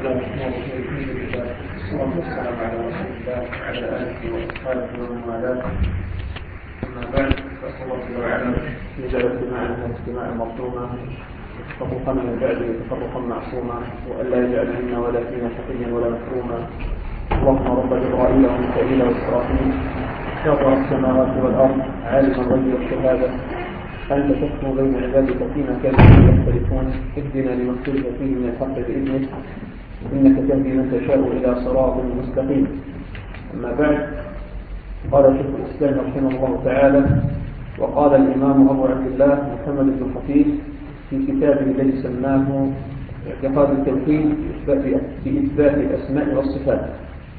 الله الرحمن الرحيم. الحمد لله والصلاة والسلام على رسول الله وعلى آله وأصحابه ومن والاه. أما بعد، فأسأل الله جل وعلا أن يجعل اجتماعنا هذا اجتماعا مرحوما وتفرقنا من بعده تفرقا معصوما، وألا يجعل منا ولا فينا شقيا ولا محروما. اللهم رب جبرائيل وميكائيل وإسرافيل فاطر السماوات والأرض عالم الغيب والشهادة، أنت تحكم بين عبادك فيما كانوا فيه يختلفون، اهدنا لما اختلف فيه من الحق بإذنك، إنك تهدي من تشاء إلى صراط مستقيم. أما بعد، قال شيخ الإسلام رحمه الله تعالى: وقال الإمام أبو عبد الله محمد بن خفيف في كتابه الذي سماه اعتقاد التوحيد في إثبات الأسماء والصفات.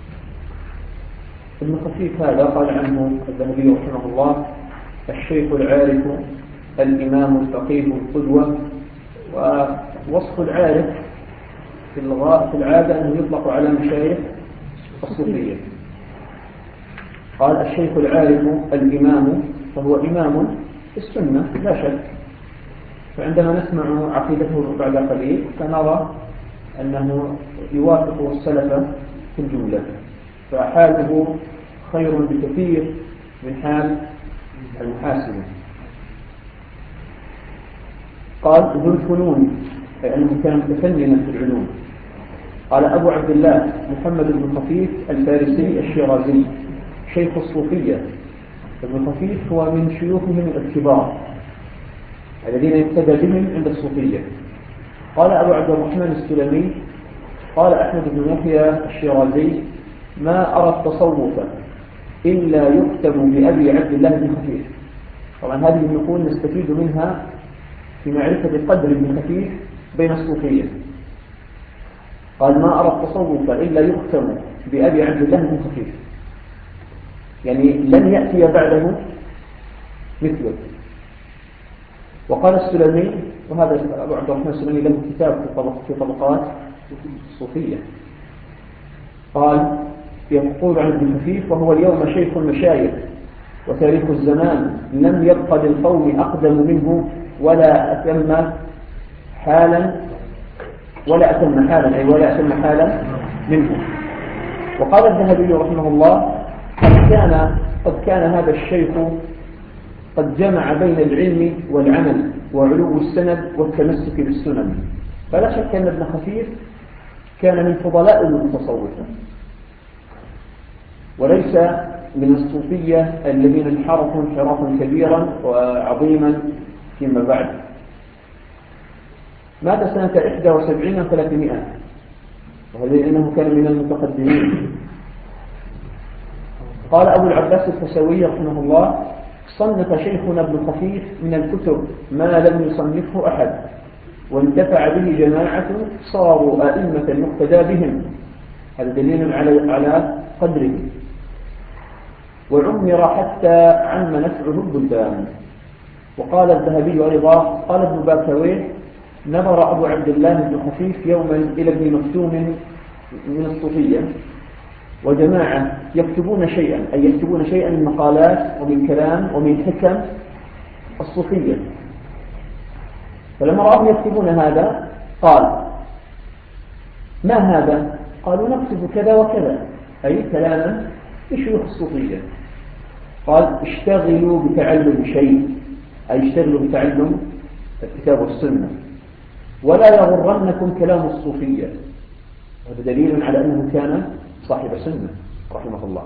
ابن خفيف هذا قال عنه الذهبي رحمه الله: الشيخ العارف الإمام الفقيه القدوة. ووصف العارف في العادة أنه يطلق على مشايخ الصوفية. قال الشيخ العارف الإمام، فهو إمام في السنة لا شك، فعندما نسمع عقيدته بعد قليل فنرى أنه يوافق السلف في الجملة، فحاله خير بكثير من حال المحاسبة. قال ذو الفنون، أي أنه كان متفننا في العلوم. قال أبو عبد الله محمد بن خفيف الفارسي الشيرازي شيخ الصوفية. ابن خفيف هو من شيوخهم الكبار الذين يقتدى بهم عند الصوفية. قال أبو عبد الرحمن السلمي قال أحمد بن يحيى الشيرازي: ما أرى التصوف إلا يكتب بأبي عبد الله بن خفيف. طبعا هذه النقول نستفيد منها في معرفة قدر ابن خفيف بين الصوفية. قال: ما أرى التصوف إلا يختم بأبي عبد الله بن خفيف، يعني لن يأتي بعده مثله. وقال السلمي، وهذا أبو عبد الرحمن السلمي له كتاب في طبقات الصوفية، قال يقول عن ابن خفيف: وهو اليوم شيخ المشايخ وتاريخ الزمان، لم يبق للقوم أقدم منه ولا أتم حالا منه. وقال الذهبي رحمه الله: قد كان هذا الشيخ قد جمع بين العلم والعمل وعلو السند والتمسك بالسنن. فلا شك أن ابن خفيف كان من فضلاء المتصوفة، وليس من الصوفية الذين انحرفوا انحرافا كبيرا وعظيما فيما بعد. مات سنة 71 و300، وهذا لأنه كان من المتقدمين. قال أبو العباس الفسوي رحمه الله: صنف شيخنا ابن خفيف من الكتب ما لم يصنفه أحد، وانتفع به جماعة صاروا أئمة يقتدى بهم. هذا دليل على قدره. وعمر حتى عم نفعه البلدان. وقال الذهبي أيضا: قال ابن باكويه: نظر أبو عبد الله بن خفيف يوما إلى ابن مكتوم من الصوفية وجماعة يكتبون شيئا من مقالات ومن كلام ومن حكم الصوفية. فلما رأهم يكتبون هذا قال: ما هذا؟ قالوا: نكتب كذا وكذا، أي كلاما لشيوخ الصوفية. قال: اشتغلوا بتعلم شيء، أي اشتغلوا بتعلم الكتاب والسنة، ولا يغرنكم كلام الصوفية. هذا دليل على أنه كان صاحب سنة رحمه الله.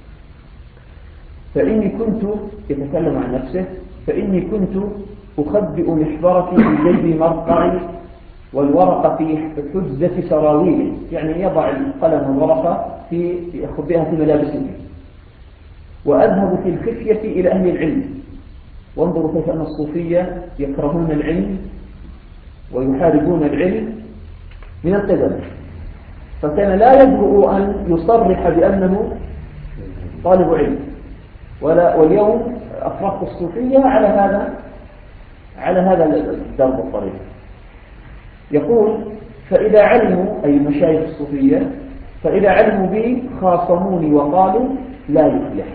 فإني كنت، يتكلم عن نفسه، فإني كنت أخبئ محبرتي في جيب مرقعي والورقة في حجزة سراويلي، يعني يضع القلم والورقة يخبئها في ملابسه، وأذهب في الخفية إلى أهل العلم. وانظروا كيف أن الصوفية يكرهون العلم ويحاربون العلم من القدم، فكان لا يجرؤ أن يصرح بأنه طالب علم. واليوم أفرقت الصوفية على هذا الدرب الطريق. يقول: فإذا علموا، أي مشايخ الصوفية، فإذا علموا بي خاصموني وقالوا لا يفلح.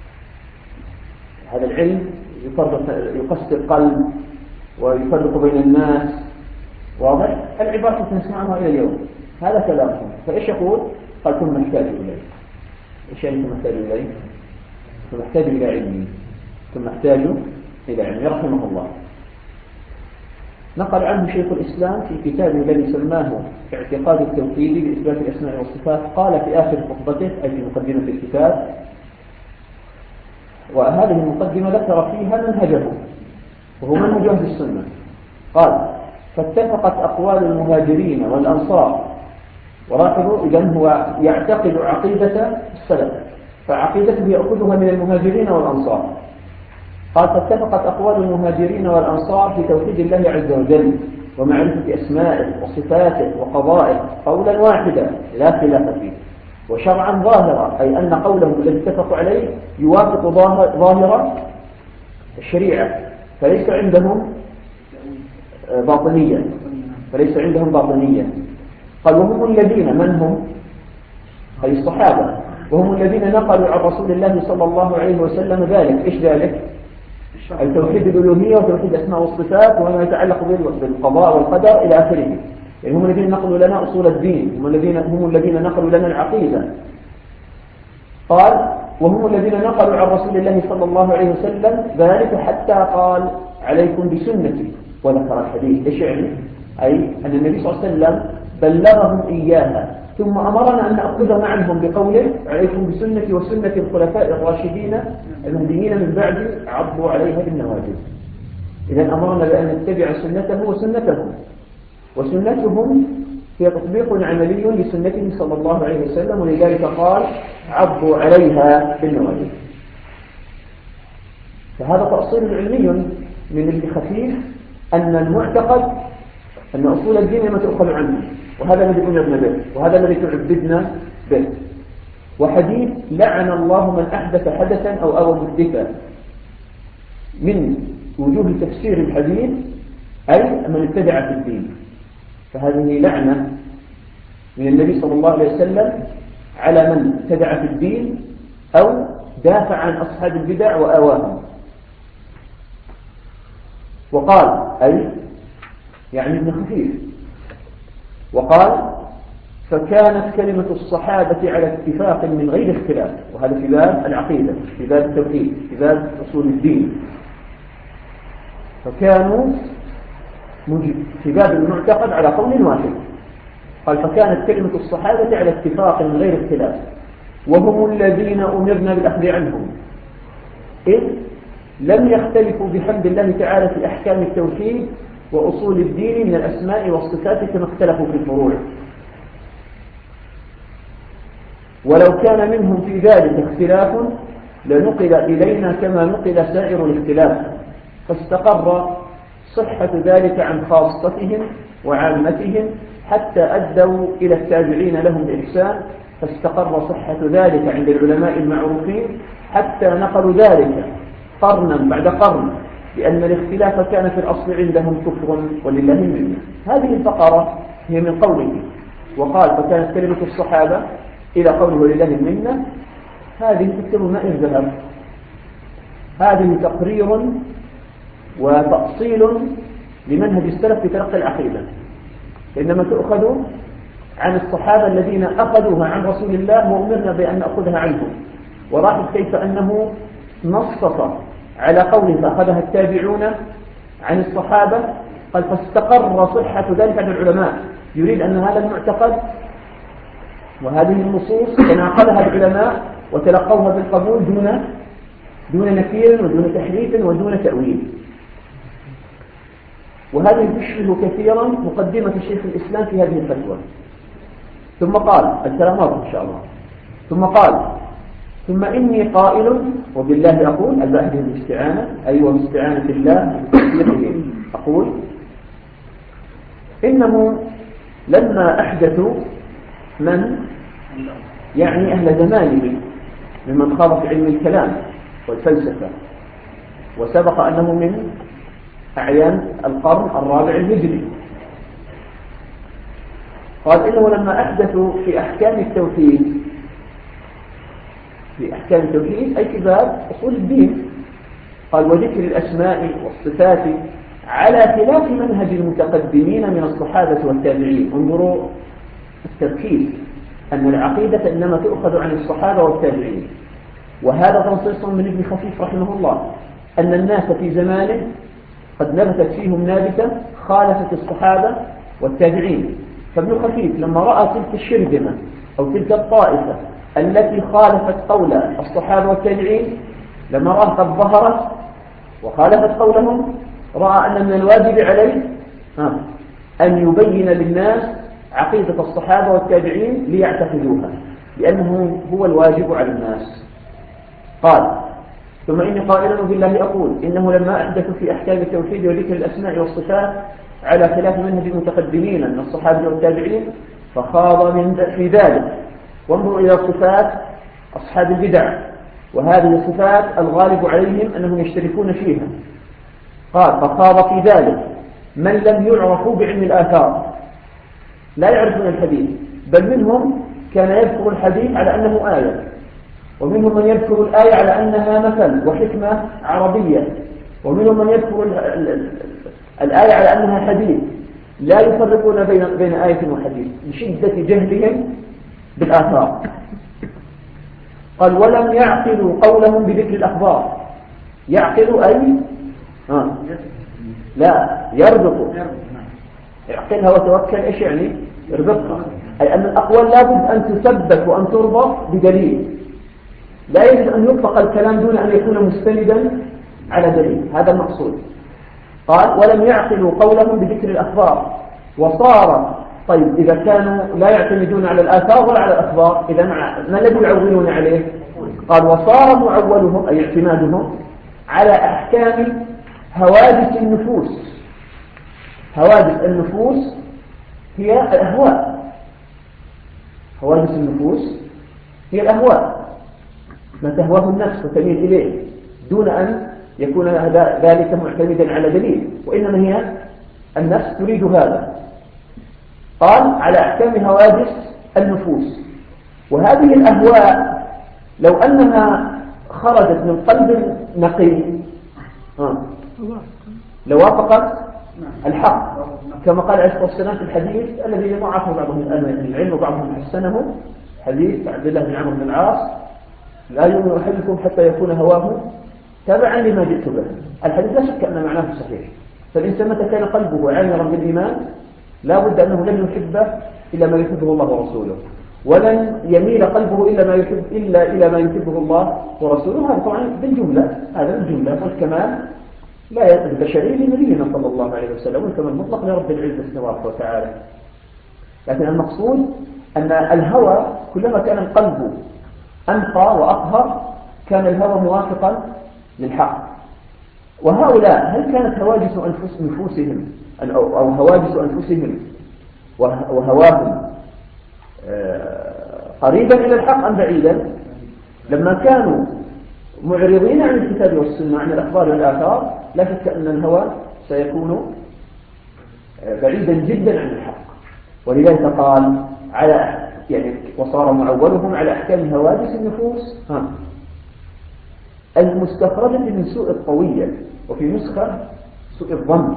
هذا العلم يقسي القلب ويفرق بين الناس واضح؟ العبارة نسمعها إلى اليوم، هذا كلامهم. فإيش يقول؟ قال ثم نحتاج إليه. إيش يعني ثم نحتاج إليه؟ ثم نحتاج إلى علمه، ثم نحتاج إلى علمه رحمه الله. نقل عنه شيخ الإسلام في كتابه الذي سماه اعتقاد التوحيد بإثبات الأسماء والصفات، قال في آخر خطبته أي في مقدمة الكتاب، وهذه المقدمة ذكر فيها منهجه وهو منهج أهل السنة. قال فاتفقت أقوال المهاجرين والأنصار، وراحلوا إذن هو يعتقد عقيدة السلف، فعقيدته يأخذها من المهاجرين والأنصار. قال فاتفقت أقوال المهاجرين والأنصار في توحيد الله عز وجل ومعرفة أسمائه وصفاته وقضائه قولا واحدا لا خلاف فيه، وشرعا ظاهرا، أي أن قولهم الذي اتفقوا عليه يوافق ظاهر الشريعة، فليس عندهم باطنية. قال وهم الذين من هم؟ أي الصحابة، وهم الذين نقلوا عن رسول الله صلى الله عليه وسلم ذلك. إيش ذلك؟ التوحيد الألوهية وتوحيد الأسماء والصفات وما يتعلق بالقضاء والقدر إلى آخره. يعني هم الذين نقلوا لنا أصول الدين، هم الذين نقلوا لنا العقيدة. قال وهم الذين نقلوا عن رسول الله صلى الله عليه وسلم ذلك حتى قال عليكم بسنتي، وذكر الحديث. إيش يعني؟ أي أن النبي صلى الله عليه وسلم بلغهم إياها ثم أمرنا أن نأخذها عنهم بقوله عليكم بسنتي وسنة الخلفاء الراشدين المهديين من بعد عضوا عليها بالنواجذ. إذن أمرنا بأن نتبع سنته وسنتهم هي تطبيق عملي لسنته صلى الله عليه وسلم، ولذلك قال عضوا عليها بالنواجذ. فهذا تأصيل علمي من الخفيف أن المعتقد أن أصول الدين ما تأخذ عنه، وهذا الذي أمرنا به، وهذا الذي تعبدنا به. وحديث لعن الله من أحدث حدثا أو أوى محدثا، من وجوه تفسير الحديث أي من ابتدع في الدين، فهذه لعنة من النبي صلى الله عليه وسلم على من ابتدع في الدين أو دافع عن أصحاب البدع وآواهم. وقال أي يعني ابن خفيف، وقال فكانت كلمة الصحابة على اتفاق من غير اختلاف، وهذا في باب العقيدة، في باب التوحيد، في باب أصول الدين. فكانوا في باب المعتقد على قول واحد. قال فكانت كلمة الصحابة على اتفاق من غير اختلاف، وهم الذين أمرنا بالأخذ عنهم، إذ لم يختلفوا بحمد الله تعالى في أحكام التوحيد وأصول الدين من الأسماء والصفات كما اختلفوا في الفروع، ولو كان منهم في ذلك اختلاف لنقل إلينا كما نقل سائر الاختلاف، فاستقر صحة ذلك عن خاصتهم وعامتهم حتى أدوا إلى التابعين لهم بإحسان، فاستقر صحة ذلك عند العلماء المعروفين حتى نقلوا ذلك قرنا بعد قرن، لأن الاختلاف كان في الأصل عندهم كفر ولله المنة. هذه الفقرة هي من قوله وقال فكانت كلمة الصحابة إلى قوله ولله المنة، هذه تكتب ماء الذهب، هذه تقرير وتأصيل لمنهج السلف في تلقي العقيدة، إنما تؤخذ عن الصحابة الذين أخذوها عن رسول الله وأمرنا بأن نأخذها عنهم. وراحت كيف أنه نصف على قوله فأخذها التابعون عن الصحابة، قال فاستقر صحة ذلك عند العلماء، يريد أن هذا المعتقد وهذه النصوص تناقلها العلماء وتلقوها بالقبول دون نكير ودون تحريف ودون تأويل. وهذه تشبه كثيرا مقدمة شيخ الإسلام في هذه الفتوى. ثم قال الكلام واضح إن شاء الله. ثم قال ثم إني قائل وبالله أقول، الباء الاستعانة أي واستعانة الله أقول إنه لما أحدثوا من يعني أهل زمانه ممن خاض في علم الكلام والفلسفة، وسبق أنه من أعيان القرن الرابع الهجري، قال إنه لما أحدثوا في أحكام التوحيد أي في باب أصول الدين، قال وذكر الأسماء والصفات على خلاف منهج المتقدمين من الصحابة والتابعين. انظروا التركيز أن العقيدة إنما تؤخذ عن الصحابة والتابعين، وهذا تنصيص من ابن خفيف رحمه الله أن الناس في زمانه قد نبتت فيهم نابتة خالفت الصحابة والتابعين. فابن خفيف لما رأى تلك الشرذمة أو تلك الطائفة التي خالفت قول الصحابة والتابعين، لما رأى قد ظهرت وخالفت قولهم، رأى أن من الواجب عليه أن يبين للناس عقيدة الصحابة والتابعين ليعتقدوها، لأنه هو الواجب على الناس. قال: ثم إني قائلا بالله أقول إنه لما أحدث في أحكام التوحيد وذكر الأسماء والصفات على خلاف منهج المتقدمين من الصحابة والتابعين فخاض في ذلك. وانظروا إلى صفات أصحاب البدع، وهذه الصفات الغالب عليهم أنهم يشتركون فيها. قال: فخاض في ذلك من لم يعرفوا بعلم الآثار، لا يعرفون الحديث، بل منهم كان يذكر الحديث على أنه آية، ومنهم من يذكر الآية على أنها مثل وحكمة عربية، ومنهم من يذكر الآية على أنها حديث، لا يفرقون بين آية وحديث لشدة جهلهم بالآثار. قال: ولم يعقلوا قولهم بذكر الأخبار. يعقلوا أي لا يربطوا. اعقلها وتوكل إيش يعني؟ يربطها، أي أن الأقوال لابد أن تثبت وأن تربط بدليل، لا يجب أن يطلق الكلام دون أن يكون مستندا على دليل، هذا المقصود. قال: ولم يعقلوا قولهم بذكر الأخبار. وصار طيب إذا كانوا لا يعتمدون على الآثار ولا على الأخبار، إذا ما الذي يعولون عليه؟ قال: وصار معولهم أي اعتمادهم على أحكام حوادث النفوس. حوادث النفوس هي الأهواء. حوادث النفوس هي الأهواء، ما تهواه النفس وتميل إليه، دون أن يكون ذلك معتمدا على دليل، وإنما هي النفس تريد هذا. قال: على أحكام حوادث النفوس. وهذه الأهواء لو أنها خرجت من قلب نقي لوافقت الحق، كما قال عليه الصلاة والسلام في الحديث الذي ضعفه بعضهم من العلم وبعضهم حسنه، حديث عبد الله بن عمرو بن العاص: لا يؤمن أحدكم حتى يكون هواه تبعا لما جئت به. الحديث لا شك أن معناه صحيح، فالإنسان متى كان قلبه عامرا بالإيمان لا بد أنه لن يحبه إلا ما يحبه الله ورسوله، ولن يميل قلبه إلا إلى ما يحبه الله ورسوله. هذا طبعا بالجملة، هذا بالجملة، والكمال لا البشري لنبينا صلى الله عليه وسلم، والكمال المطلق لرب العزة تبارك وتعالى. لكن المقصود أن الهوى كلما كان القلب أنقى وأطهر كان الهوى موافقا للحق. وهؤلاء هل كانت هواجس نفوسهم أو هواجس أنفسهم وهواهم قريبا إلى الحق أم بعيدا؟ لما كانوا معرضين عن الكتاب والسنة عن الأخبار والآثار لا شك أن الهوى سيكون بعيدا جدا عن الحق. ولذلك قال على وصار معولهم على أحكام هواجس النفوس المستخرجة من سوء الطوية، وفي نسخة سوء الظن.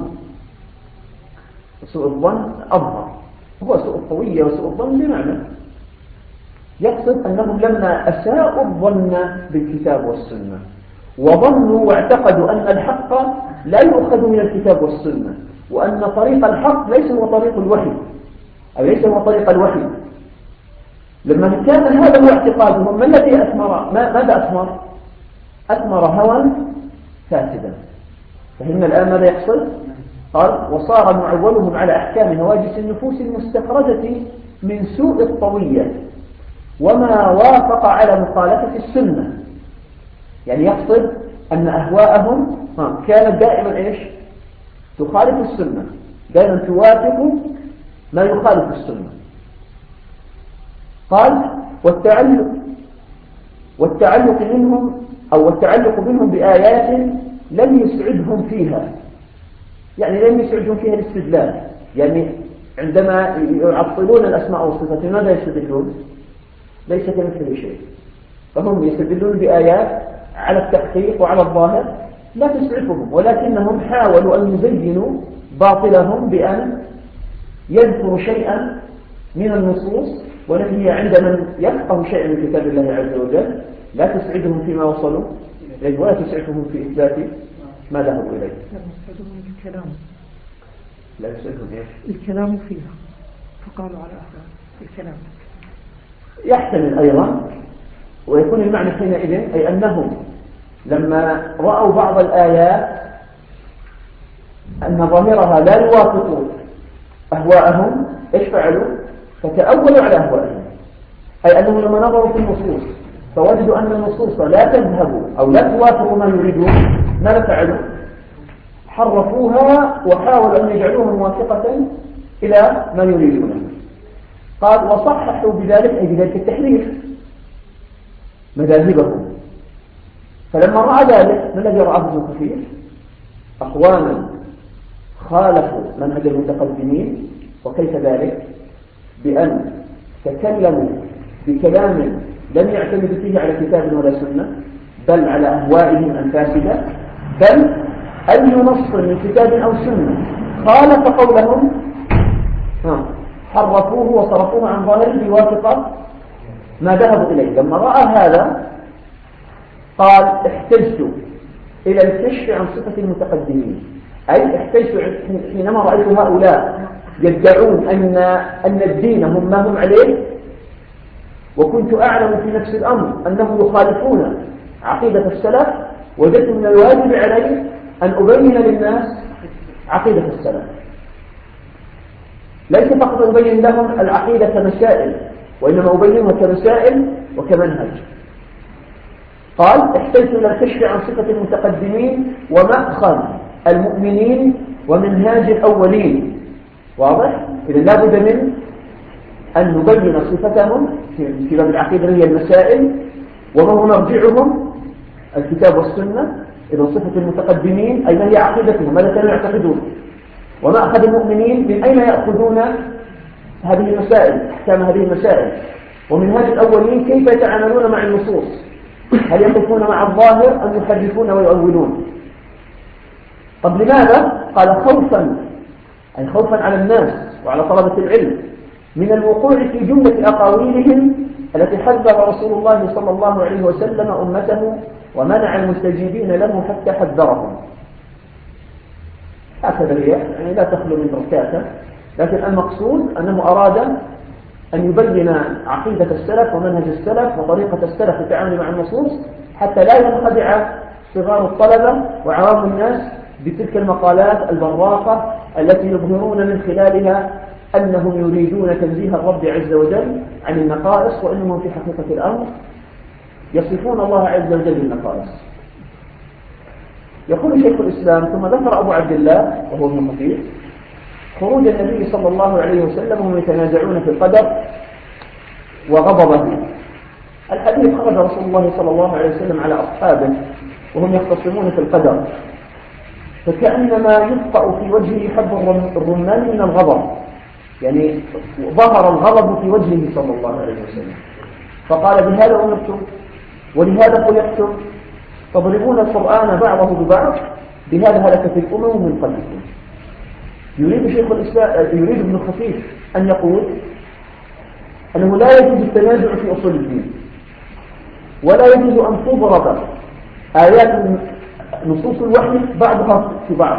سوء الظن أظهر، هو سوء الطوية وسوء الظن بمعنى يقصد أنهم لما أساءوا الظن بالكتاب والسنة وظنوا واعتقدوا أن الحق لا يؤخذ من الكتاب والسنة، وأن طريق الحق ليس هو طريق الوحي أو ليس هو طريق الوحي، لما كان هذا هو اعتقادهم، ما الذي أثمر؟ ماذا أثمر؟ أثمر هوى فاسدا. فهمنا الآن ماذا يحصل؟ قال: وصار معولهم على أحكام هواجس النفوس المستخرجة من سوء الطوية وما وافق على مخالفة السنة. يعني يقصد أن أهواءهم كانت دائما إيش؟ تخالف السنة، دائما توافق ما يخالف السنة. قال: والتعلق منهم أو والتعلق منهم بآيات لم يسعدهم فيها، يعني لم يسعدهم فيها الاستدلال. يعني عندما يعطلون الأسماء والصفات ماذا يستدلون؟ ليس كمثله شيء، فهم يستدلون بآيات على التحقيق وعلى الظاهر لا تسعفهم، ولكنهم حاولوا أن يزينوا باطلهم بأن يذكروا شيئا من النصوص والتي هي عند من يفقه شيئا من كتاب الله عز وجل لا تسعدهم فيما وصلوا إليه ولا تسعفهم في إثبات ما ذهبوا إليه. لا يسعدهم الكلام فيها، فقالوا على أهل الكلام. يحتمل أيضا، ويكون المعنى حينئذ أي أنهم لما رأوا بعض الآيات أن ظاهرها لا يوافق أهواءهم إيش فعلوا؟ فتأولوا على أهوائهم، أي أنهم لما نظروا في النصوص فوجدوا أن النصوص لا تذهب أو لا توافق ما يريدون، ماذا فعلوا؟ حرفوها وحاولوا أن يجعلوها موافقة إلى ما يريدونه. قال وصححوا بذلك أي بذلك التحريف مذاهبهم. فلما رأى ذلك ما الذي رأى ابن كثير؟ أخوانا خالفوا منهج المتقدمين. وكيف ذلك؟ بأن تكلموا بكلام لم يعتمدوا فيه على كتاب ولا سنة، بل على أهوائهم الفاسدة، بل أي نص من كتاب أو سنة خالف قولهم حرفوه وصرفوه عن ظاهره ليوافق ما ذهبوا إليه. لما رأى هذا قال احتجت إلى الكشف عن صفة المتقدمين، أي احتجت حينما رأيت هؤلاء يدعون أن الدين هم ما هم عليه، وكنت أعلم في نفس الأمر أنهم يخالفون عقيدة السلف، وجدت من الواجب علي أن أبين للناس عقيدة السلف، ليس فقط أبين لهم العقيدة كمسائل، وإنما أبينها كمسائل وكمنهج. قال احتجت إلى الكشف عن صفة المتقدمين ومأخذ المؤمنين ومنهاج الأولين. واضح؟ إذا لا بد من أن نبين صفتهم في باب العقيدة هي المسائل، وما هو مرجعهم الكتاب والسنة. إذا صفة المتقدمين أي ما هي عقيدتهم، ماذا كانوا يعتقدون، ومأخذ المؤمنين من أين يأخذون هذه المسائل، أحكام هذه المسائل، ومنهاج الأولين كيف يتعاملون مع النصوص، هل يقفون مع الظاهر أم يحرفون ويؤولون. طب لماذا؟ قال خوفا، أي خوفا على الناس وعلى طلبة العلم من الوقوع في جملة أقاويلهم التي حذر رسول الله صلى الله عليه وسلم أمته ومنع المستجيبين له حتى حذرهم. هكذا هي، يعني لا تخلو من ركاته، لكن المقصود أنه أراد أن يبين عقيدة السلف ومنهج السلف وطريقة السلف في التعامل مع النصوص، حتى لا ينخدع صغار الطلبة وعوام الناس بتلك المقالات البراقة التي يظهرون من خلالها أنهم يريدون تنزيه الرب عز وجل عن النقائص، وإنهم في حقيقة الأمر يصفون الله عز وجل بالنقائص. يقول شيخ الإسلام ثم ذكر أبو عبد الله وهو ابن كثير خروج النبي صلى الله عليه وسلم وهم يتنازعون في القدر وغضبه. الحديث خرج رسول الله صلى الله عليه وسلم على أصحابه وهم يختصمون في القدر، فكأنما يبقى في وجهه حب الرمان من الغضب، يعني ظهر الغضب في وجهه صلى الله عليه وسلم، فقال بهذا أمرتم ولهذا خلقتم تضربون القرآن بعضه ببعض، بهذا هلكت الأمم من قبلكم. يريد شيخ الإسلام، يريد ابن خفيف أن يقول أنه لا يجوز التنازع في أصول الدين، ولا يجوز أن تضرب آيات نصوص الوحي بعضها في بعض،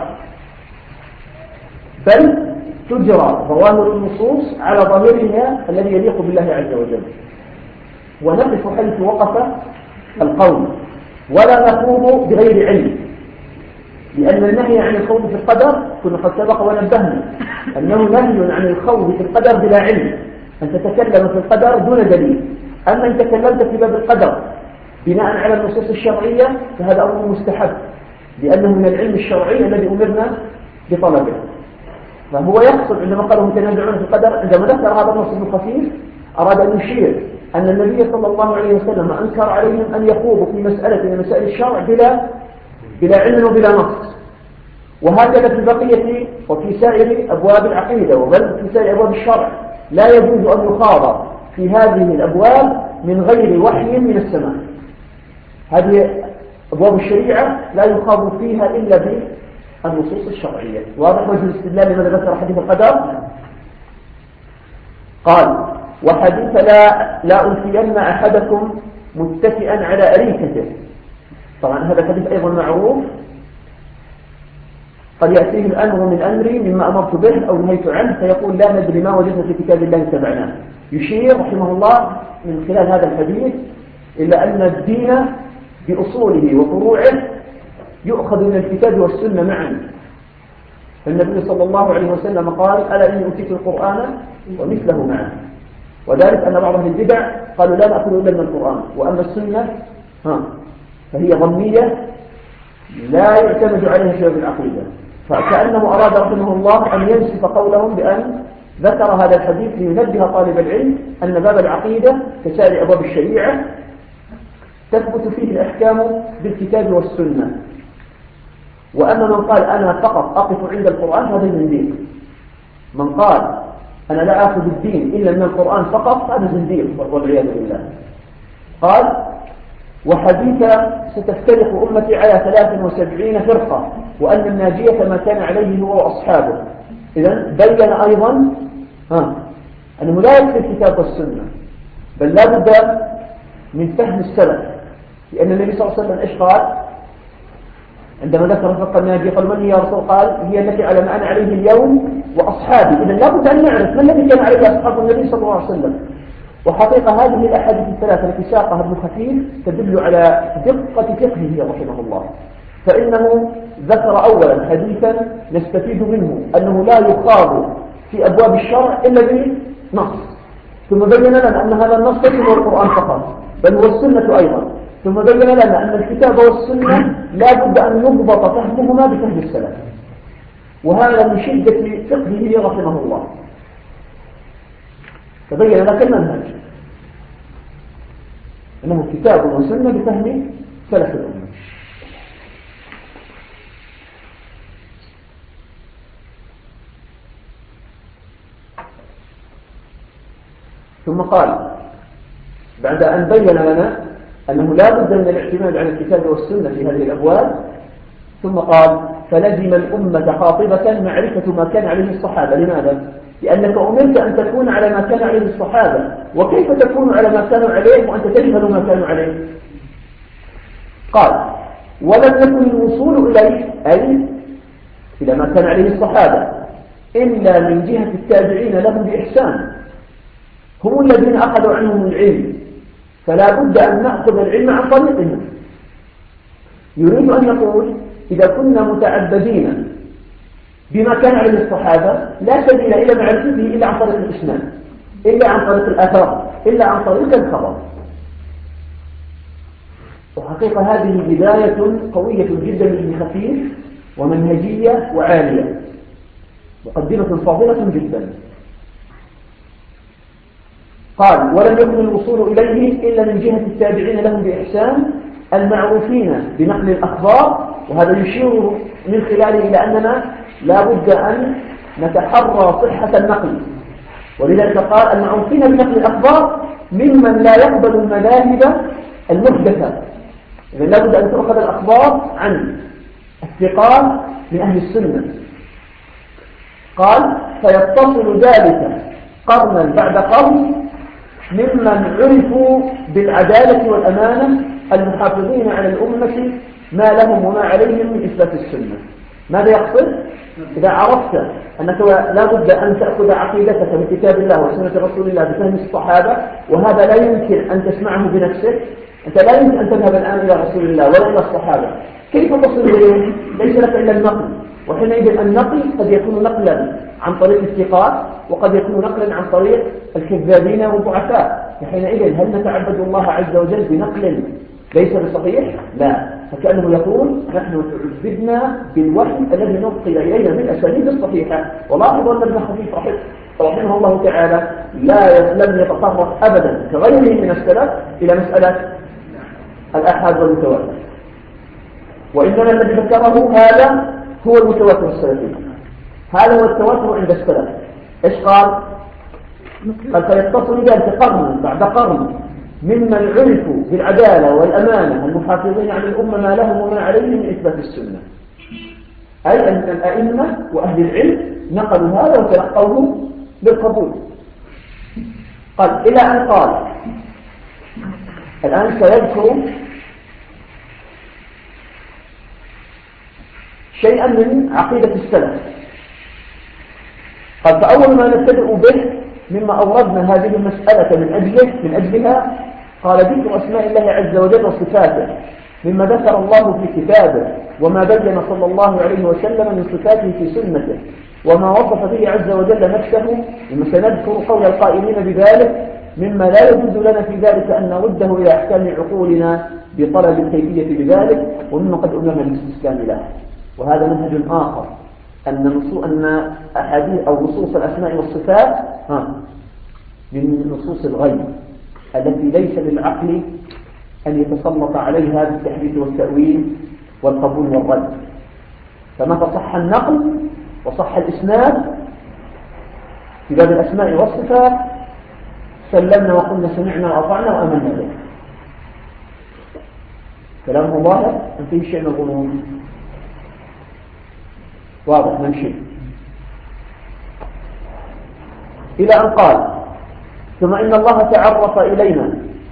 بل تجرى ظواهر النصوص على ظاهرها الذي يليق بالله عز وجل، ونقف حيث وقف القول ولا نخوض بغير علم، لأن النهي عن الخوض في القدر كنا قد سبق ونبهنا أنه نهي عن الخوض في القدر بلا علم، أن تتكلم في القدر دون دليل. أما إن تكلمت في باب القدر بناء على النصوص الشرعية فهذا أمر مستحب، لأنه من العلم الشرعي الذي أمرنا بطلبه. فهو يقصد عندما قالوا متنازعون في القدر، عندما ذكر هذا النص ابن خفيف أراد أن يشير أن النبي صلى الله عليه وسلم أنكر عليهم أن يخوضوا في مسألة من مسائل الشرع بلا علم وبلا نص، وهكذا في بقية وفي سائر أبواب العقيدة وبل في سائر أبواب الشرع لا يجوز أن يخاض في هذه الأبواب من غير وحي من السماء. هذه أبواب الشريعة لا يخاض فيها إلا بالنصوص الشرعية. واضح وجه الاستدلال لماذا ذكر حديث القدر؟ قال وحديث لا ألفين أحدكم متكئا على أريكته. طبعا هذا الحديث أيضا معروف، قد يأتيه الأمر من أمري مما أمرت به أو نهيت عنه فيقول لا ندري ما وجدنا في كتاب الله اتبعناه. يشير رحمه الله من خلال هذا الحديث إلى أن الدين بأصوله وفروعه يؤخذ من الكتاب والسنة معا. فالنبي صلى الله عليه وسلم قال ألا إني أوتيت القرآن ومثله معه. وذلك أن بعض أهل البدع قالوا لا نأخذ إلا من القرآن، وأما السنة فهي ظنية لا يعتمد عليها شيء بالعقيدة. فكأنه أراد رحمه الله أن ينسف قولهم بأن ذكر هذا الحديث لينبه طالب العلم أن باب العقيدة كسائر أبواب الشريعة تثبت فيه الأحكام بالكتاب والسنة. وأما من قال أنا فقط أقف عند القرآن هذا زنديق. من قال أنا لا أخذ الدين إلا من القرآن فقط هذا زنديق والعياذ بالله. قال وحديث ستفترق أمتي على 73 فرقة وأن الناجية ما كان عليه هو وأصحابه. إذن بين أيضا أنه لا يكفي الكتاب والسنة بل لا بد من فهم السلف. لأن النبي صلى الله عليه وسلم إيش قال عندما ذكر الفرقة الناجية؟ قال من يا رسول؟ قال هي التي على ما أنا عليه اليوم وأصحابي. إذن لا بد أن نعرف ما الذي كان عليه أصحاب النبي صلى الله عليه وسلم. وحقيقة هذه الأحاديث الثلاثة التي ساقها ابن خفيف تدل على دقة فقهه رحمه الله. فإنه ذكر أولا حديثا نستفيد منه أنه لا يخاض في أبواب الشرع إلا بنص، ثم بين لنا أن هذا النص ليس هو القرآن فقط بل هو السنة أيضا، ثم بين لنا أن الكتاب والسنة لا بد أن يضبط فهمهما بفهم السلف. وهذا من شدة فقهه رحمه الله. تبين لك المنهج أنه كتاب وسنة بفهم سلف الأمة. ثم قال بعد أن بين لنا أنه لا بد من الاعتماد على الكتاب والسنة في هذه الأبواب، ثم قال فلزم الأمة خاطبة معرفة ما كان عليه الصحابة. لماذا؟ لأنك أمرت أن تكون على ما كان عليه الصحابة، وكيف تكون على ما كانوا عليه وأنت تجهل ما كانوا عليه؟ قال ولم يكن الوصول إليه أي إلى ما كان عليه الصحابة إلا من جهة التابعين لهم بإحسان، هم الذين أخذوا عنهم العلم، فلا بد أن نأخذ العلم عن طريقهم. يريد أن يقول إذا كنا متعبدين بما كان عليه الصحابة لا سبيل إلى معرفته إلا عن طريق الإسناد، إلا عن طريق الآثار، إلا عن طريق الخبر. وحقيقة هذه بداية قوية جدا لابن خفيف ومنهجية وعالية، مقدمة فاضلة جدا. قال ولم يكن الوصول إليه إلا من جهة التابعين لهم بإحسان المعروفين بنقل الأخبار. وهذا يشير من خلاله إلى أننا لا بد أن نتحرى صحة النقل، ولذلك قال المعروفين بنقل الأخبار ممن لا يقبل المذاهب المحدثة. إذن لا بد أن تأخذ الأخبار عن الثقات من أهل السنة. قال فيتصل ذلك قرنا بعد قرن ممن عرفوا بالعدالة والأمانة المحافظين على الأمة ما لهم وما عليهم من إثبات السنة. ماذا يقصد؟ إذا عرفت أنك لا بد أن تأخذ عقيدتك من كتاب الله وسنة رسول الله بفهم الصحابة، وهذا لا يمكن أن تسمعه بنفسك، أنت لا يمكن أن تذهب الآن إلى رسول الله ولا إلى الصحابة، كيف تصل إليه؟ ليس لك إلا النقل. وحينئذ النقل قد يكون نقلا عن طريق الثقات وقد يكون نقلا عن طريق الكذابين والضعفاء. فحينئذ هل نتعبد الله عز وجل بنقل ليس بصحيح؟ لا. فكأنه يقول نحن تعبدنا بالوحي الذي ننقل إلينا من الأساليب الصحيحة. ولاحظ أن ابن خفيف رحمه الله تعالى لم يتطرق أبدا كغيره من السلف إلى مسألة الآحاد والمتواتر، وإنما الذي ذكره هذا هو المتواتر السلفي. هذا هو التواتر عند السلف. إيش قال؟ فيتصل ذلك قرن بعد قرن ممن عرفوا بالعدالة والأمانة المحافظين على الأمة ما لهم وما عليهم من إثبات السنة، أي أن الأئمة وأهل العلم نقلوا هذا وتلقوه بالقبول. قال إلى أن قال، الآن سيذكر شيئا من عقيدة السلف. قال فأول ما نبتدئ به مما أوردنا هذه المسألة من أجلها قال ذكر أسماء الله عز وجل وصفاته مما ذكر الله في كتابه وما بين صلى الله عليه وسلم من صفاته في سنته وما وصف به عز وجل نفسه. مما سنذكر قول القائلين بذلك مما لا يجوز لنا في ذلك أن نرده إلى أحكام عقولنا بطلب الكيفية بذلك، ومما قد أمرنا بالاستسلام له. وهذا منهج آخر، أن أحاديث أو نصوص الأسماء والصفات من نصوص الغيب التي ليس للعقل أن يتسلط عليها بالتحديث والتأويل والقبول والرد. فمتى صح النقل وصح الإسناد في باب الأسماء والصفات سلمنا وقلنا سمعنا وأطعنا وأمنا به. كلامه ظاهر أم فيه شيء من الغموض؟ واضح نمشي. إلى أن قال ثم إن الله تعرف إلينا.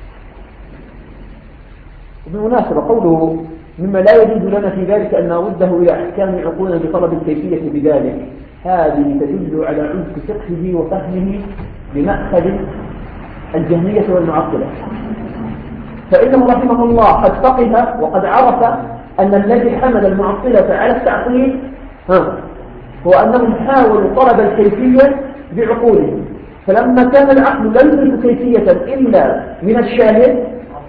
بالمناسبة قوله مما لا يجوز لنا في ذلك أن نرده إلى أحكام عقولنا بطلب الكيفية بذلك، هذه تدل على عمق فقهه وفهمه لمأخذ الجهمية والمعطلة. فإنه رحمه الله قد فقه وقد عرف أن الذي حمل المعطلة على التعطيل هو أنهم حاولوا طلب الكيفية بعقولهم، فلما كان العقل لا يدرك كيفية إلا من الشاهد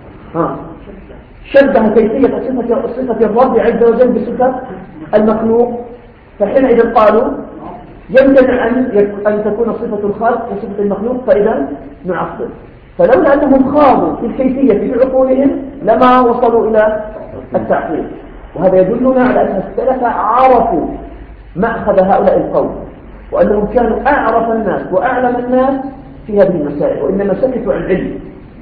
شبه كيفية صفة الرب عز وجل بصفة المخلوق، فحينئذ قالوا يمتنع أن تكون صفة الخالق وصفة المخلوق، فإذا نعطل. فلولا أنهم خاضوا في الكيفية بعقولهم لما وصلوا إلى التعطيل. وهذا يدلنا على أن السلف عرفوا مأخذ هؤلاء القوم، وأنهم كانوا أعرف الناس وأعلم الناس في هذه المسائل، وإنما سكتوا عن علم.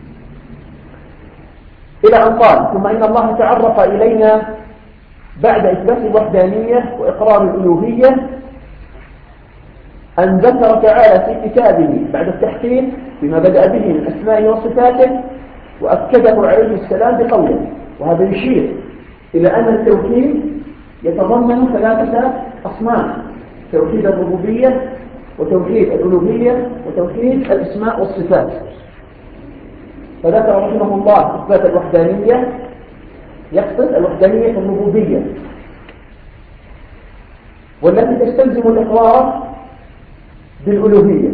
إلى أن قال ثم إن الله تعرف إلينا بعد إثبات الوحدانية وإقرار الألوهية أن ذكر تعالى في كتابه بعد التحقيق بما بدأ به من أسمائه وصفاته، وأكده عليه السلام بقوله. وهذا يشير إلى أن التوحيد يتضمن ثلاثة أصناف: توحيد الربوبية وتوحيد الألوهية وتوحيد الأسماء والصفات. فذكر رحمه الله إثبات الوحدانية، يقصد الوحدانية الربوبية والتي تستلزم الإقرار بالألوهية.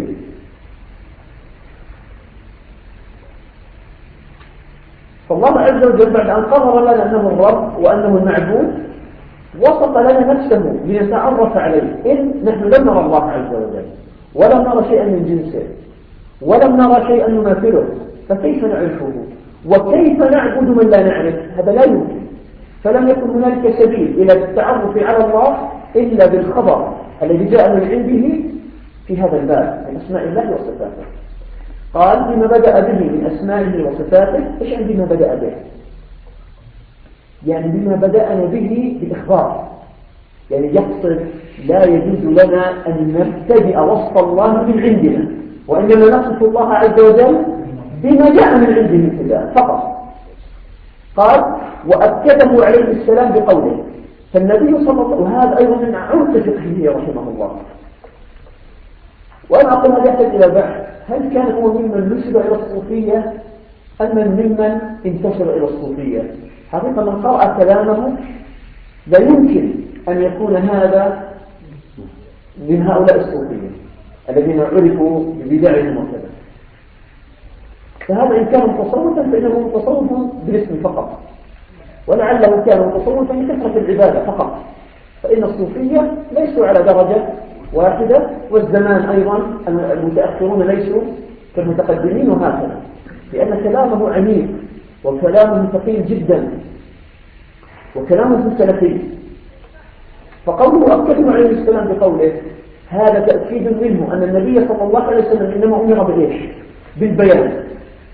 فالله عز وجل بعد أن قرر لنا أنه الرب وأنه المعبود وصف لنا نفسه لنتعرف عليه. إن نحن لم نرى الله عز وجل ولم نرى شيئا من جنسه ولم نرى شيئا يماثله، فكيف نعرفه وكيف نعبد من لا نعرف؟ هذا لا يمكن. فلم يكن هنالك سبيل إلى التعرف على الله إلا بالخبر الذي جاء من عنده في هذا الباب من أسماء الله وصفاته. قال بما بدأ به من أسمائه وصفاته. إيش يعني بما بدأ به؟ يعني بما بدأنا به بالإخبار. يعني يقصد لا يجوز لنا أن نبتدئ وصف الله من عندنا، وإنما نصف الله عز وجل بما جاء من عنده ابتداء فقط. قال وأكده عليه السلام بقوله. فالنبي صلى الله عليه وسلم، وهذا أيضا من عمق فقهه رحمه الله. وأنا أقول هذا يحتاج إلى بحث: هل كان هو ممن نسب إلى الصوفية أم ممن انتسب إلى الصوفية؟ حقيقة من قرأ كلامه لا يمكن أن يكون هذا من هؤلاء الصوفية الذين عرفوا ببدعهم وكذا. فهذا إن كان متصوفا فإنه متصوف بالاسم فقط، ولعله كان متصوفا لكثرة العبادة فقط، فإن الصوفية ليسوا على درجة واحدة، والزمان أيضا المتأخرون ليسوا كالمتقدمين، وهكذا، لأن كلامه عميق وكلامه ثقيل جدا وكلامه سلفي. فقوله أكده عليه السلام بقوله هذا تأكيد منه أن النبي صلى الله عليه وسلم إنما أمر بالإيش؟ بالبيان.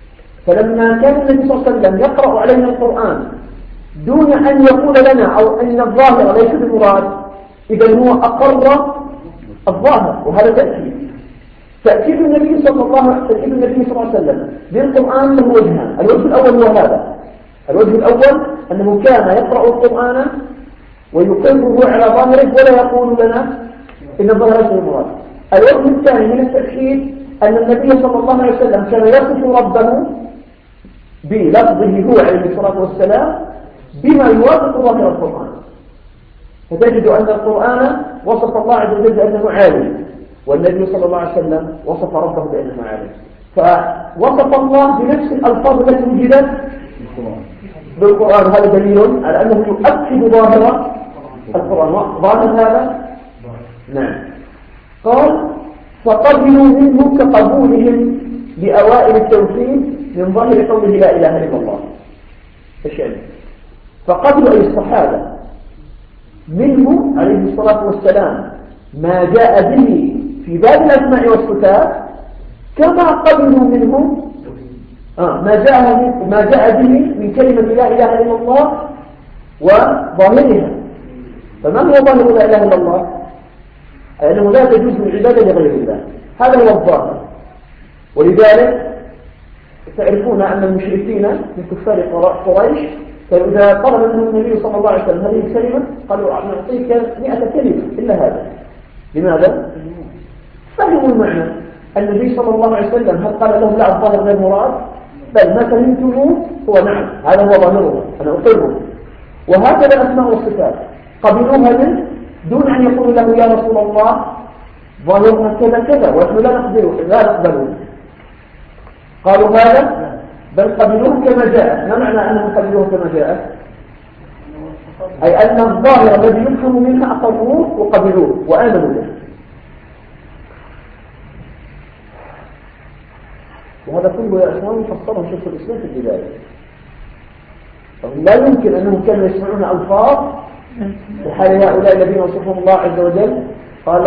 فلما كان النبي صلى الله عليه وسلم يقرأ علينا القرآن دون أن يقول لنا أو أن الظاهر ليس بالمراد، إذا هو أقر الظاهر، وهذا تأكيد النبي صلى الله عليه وسلم بالقرآن له وجهان. الوجه الأول هو هذا، الوجه الأول أنه كان يقرأ القرآن ويقره على ظاهره ولا يقول لنا إن الظاهر ليس بالمراد. الوجه الثاني من التأكيد أن النبي صلى الله عليه وسلم كان يصف ربه بلفظه هو عليه الصلاة والسلام بما يوافق ظاهر القرآن. فتجد أن القرآن وصف الله عز وجل بأنه عالم، والنبي صلى الله عليه وسلم وصف ربه بأنه عالم، فوصف الله بنفس الألفاظ التي وجدت بالقرآن. هذا دليل على أنه يؤكد ظاهر القرآن. ظاهر هذا؟ نعم. قال فقبلوا منه كقبولهم لأوائل التوحيد من ظاهر قوله لا إله إلا الله. ايش يعني؟ فقبلوا أي الصحابة منه عليه الصلاة والسلام ما جاء به في باب الأسماء والصفات كما قبلوا منه ما جاء به من كلمة لا إله إلا الله وظاهرها. فما هو ظاهر لا إله إلا الله؟ أنه لا تجوز العبادة لغير الله، هذا هو الظاهر. ولذلك تعرفون أن المشركين من كفار قريش فإذا طلب منهم النبي صلى الله عليه وسلم هذه الكلمة قالوا نعطيك 100 كلمة إلا هذا. لماذا؟ فهموا المعنى. النبي صلى الله عليه وسلم هل قال لهم لا الظاهر غير مراد؟ بل ما فهمتموه هو نعم، هذا هو ظاهره، أنا أقره. وهكذا الأسماء والصفات قبلوها منه دون أن يقولوا له يا رسول الله ظاهرنا كذا كذا ونحن لا نقبله. قالوا هذا بل قبلوه كما جاء. ما معنى أنهم قبلوه كما جاء؟ أي أن الظاهر الذي يفهم منها أقروه وقبلوه وآمنوا به. وهذا كله يا أخوان فسره شيخ الإسلام في البداية. لا يمكن أنهم كانوا يسمعون ألفاظ في حال هؤلاء الذين وصفهم الله عز وجل قال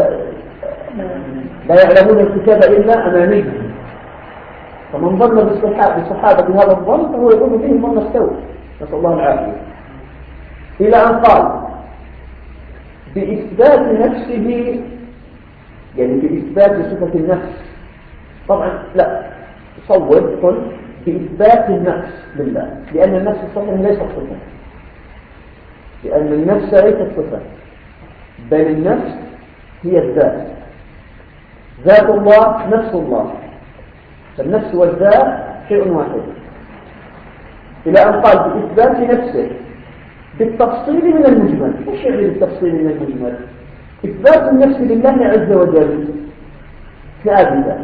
لا يعلمون الكتاب إلا أمانيهم. فمن ظن بالصحابة بهذا الظن فهو يظن بهم ظن السوء، نسأل الله العافية. إلى أن قال بإثبات نفسه، يعني بإثبات صفة النفس. طبعا لا صور قل بإثبات النفس لله، لأن النفس الصحيح ليست صفة، لأن النفس ليست صفة، بل النفس هي الذات. ذات الله نفس الله، فالنفس والذات شيء واحد. إلى أن قال بإثبات نفسه بالتفصيل من المجمل. ايش يعني بالتفصيل من المجمل؟ إثبات النفس لله عز وجل ثابتة،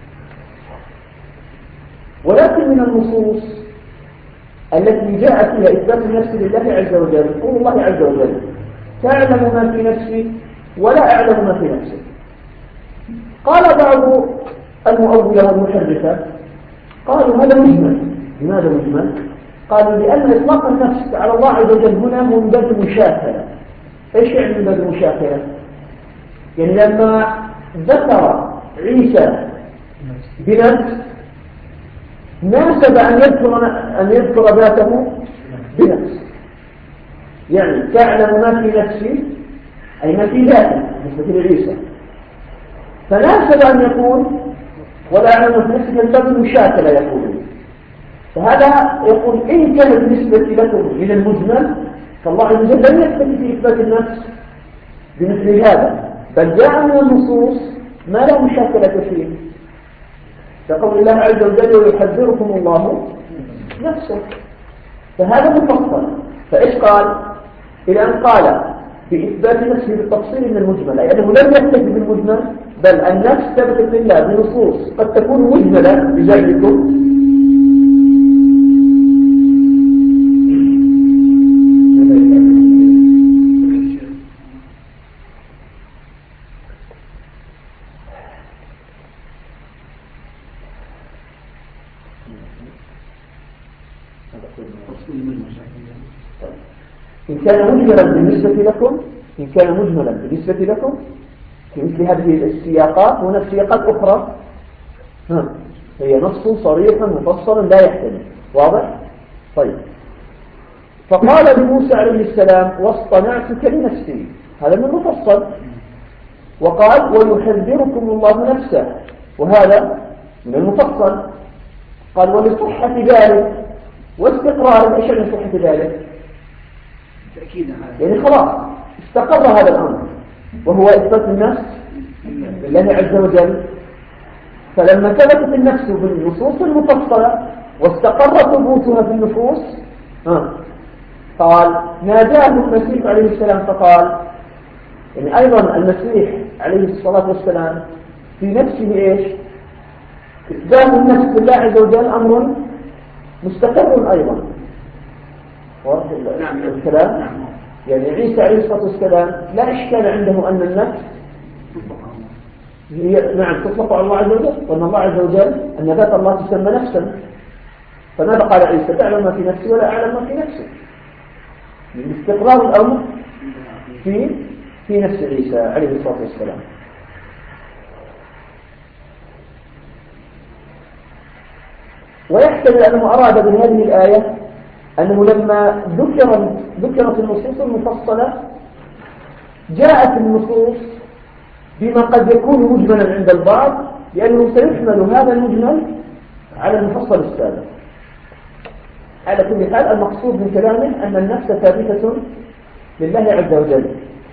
ولكن من النصوص التي جاء فيها إثبات النفس لله عز وجل قول الله عز وجل تعلم ما في نفسي ولا أعلم ما في نفسك. قال بعض المؤولة والمحرفة قالوا هذا مجمل. لماذا مجمل؟ قالوا لأن إطلاق النفس على الله عز وجل هنا من باب المشاكلة. إيش يعني من باب المشاكلة؟ يعني لما ذكر عيسى بنفس ناسب أن يذكر ذاته بنفس، يعني تعلم ما في نفسي أي ما في ذاته بالنسبة لعيسى، فناسب أن يقول ولا أعلم في نفسي من باب المشاكلة يقول. فهذا يقول إن كان بالنسبة لكم من المجمل فالله عز وجل لم يكتفي في إثبات النفس بمثل هذا، بل جاء من النصوص ما لا مشاكلة فيه، كقول الله عز وجل ويحذركم الله نفسه. فهذا مفصل. فإيش قال؟ إلى أن قال بإثبات نفسه بالتفصيل من المجمل، أي أنه لم يكتفي بالمجمل بل النفس ثبتت لله بنصوص قد تكون مجملة بجانبكم إن كان مجملا بالنسبة لكم في مثل هذه السياقات، هناك سياقات أخرى هي نص صريح مفصل لا يحتمل. واضح؟ طيب، فقال لموسى عليه السلام واصطنعتك لنفسي، هذا من المفصل. وقال ويحذركم الله نفسه، وهذا من المفصل. قال ولصحة ذلك واستقرار. ايش يعني صحة ذلك؟ يعني خلاص استقر هذا الأمر، وهو إثبات النفس لله عز وجل. فلما ثبتت النفس بالنصوص المفصلة واستقر ثبوتها في النفوس، قال ناداه المسيح عليه السلام فقال، يعني أيضا المسيح عليه الصلاة والسلام في نفسه إيش؟ إثبات النفس لله عز وجل أمر مستقر أيضا. واضح الكلام؟ يعني عيسى عليه الصلاة والسلام لا إشكال عنده أن النفس هي نعم تطلق على الله عز وجل، وأن الله عز وجل أن ذات الله تسمى نفسا. فماذا قال عيسى؟ تعلم ما في نفسي ولا أعلم ما في نفسك. من استقرار الأمر في نفس عيسى عليه الصلاة والسلام. ويحتمل أنه أراد بهذه الآية أنه لما ذكرت النصوص المفصلة جاءت النصوص بما قد يكون مجملا عند البعض، لأنه سيحمل هذا المجمل على المفصل السابق. على كل حال المقصود من كلامه أن النفس ثابتة لله عز وجل.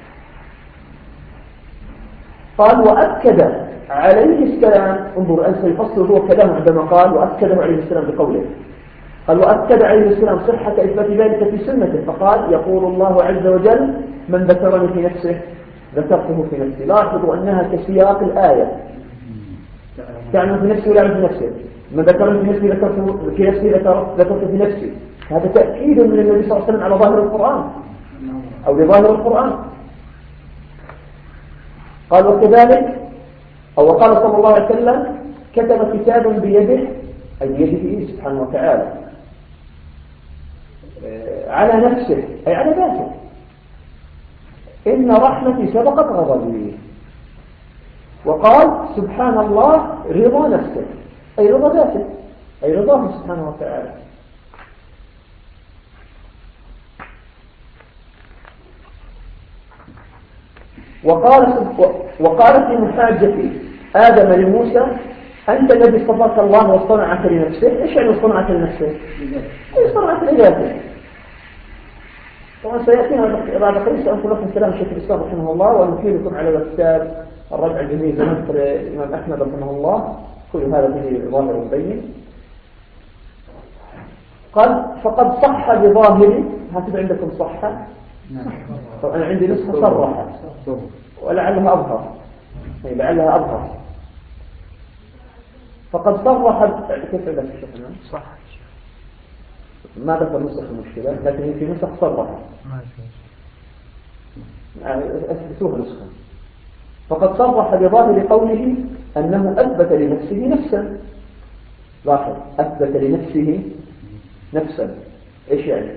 قال وأكد عليه السلام، انظر أن سيفصل هو كلامه عندما قال وأكده عليه السلام بقوله، قال وأكد عليه السلام صحة إثبات ذلك في سنته، فقال يقول الله عز وجل من ذكرني في نفسه ذكرته في نفسي. لاحظوا أنها كسياق الآية، تعلم في نفسي ولا في نفسه، من ذكرني في نفسي ذكرته في نفسي ذكرته في نفسي. هذا تأكيد من النبي صلى الله عليه وسلم على ظاهر القرآن أو لظاهر القرآن. قال وكذلك أو قال صلى الله عليه وسلم كتب كتابا بيده، أي بيده سبحانه وتعالى، على نفسه أي على ذاته، إن رحمتي سبقت غضبي. وقال سبحان الله رضا نفسه أي رضا ذاته أي رضاه سبحانه وتعالى. وقال في محاجة آدم لموسى أنت الذي اصطفاك الله واصطنعك لنفسه. إيش يعني اصطنعك لنفسه؟ أي اصطنعك لذاته. طبعا سيأتينا بعد قليل سأنقل لكم كلام شيخ الإسلام رحمه الله، ونفيدكم على كتاب الرجع الجميل بنصر الإمام أحمد رحمه الله، كل هذا به ظاهر مبين. قال فقد صح بظاهري، هكذا عندكم صحة؟ طبعا أنا عندي نسخة صرحة ولعلها أظهر، لعلها أظهر. فقد صرح كيف عندك الشيخ؟ صح ما ذكر نسخ المشكلة، لكن في نسخ صرحة أثبتوها نسخة. فقد صرح بظاهر قوله أنه أثبت لنفسه نفسا. لاحظ أثبت لنفسه نفسا. إيش يعني؟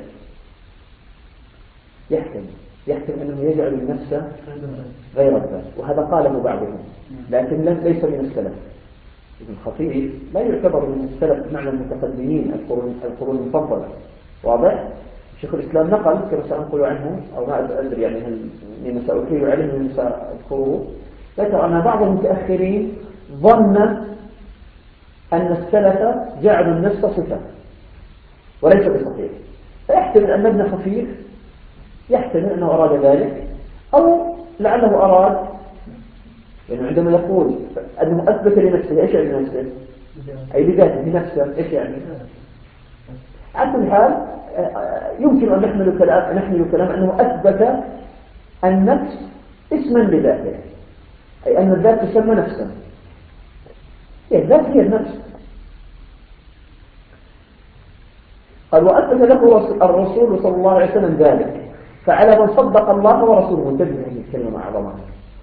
يحتمل أنه يجعل النفس غير الذات، وهذا قاله بعضهم لكن ليس من السلف. ابن خطيب لا يعتبر من السلف بمعنى المتقدمين القرون المفضلة. واضح؟ شيخ الإسلام نقل كما سأنقل عنه أو ما أدري يعني من سأكيل عليه من سأذكره، ذكر أن بعض المتأخرين ظن أن السلف جعلوا النفس صفة وليس بصحيح. فيحتمل أن ابن خفيف يحتمل أنه أراد ذلك، أو لعله أراد يعني عندما يقول أنه أثبت لنفسه. إيش يعني لنفسه؟ أي لذاته بنفسه. إيش يعني؟ على كل حال يمكن أن نحمل كلام أنه أثبت النفس اسما لذاته، أي أن الذات تسمى نفسا. الذات هي النفس. قال وأثبت له الرسول صلى الله عليه وسلم ذلك، فعلى من صدق الله ورسوله. انتبه هذه الكلمة مع عظمها،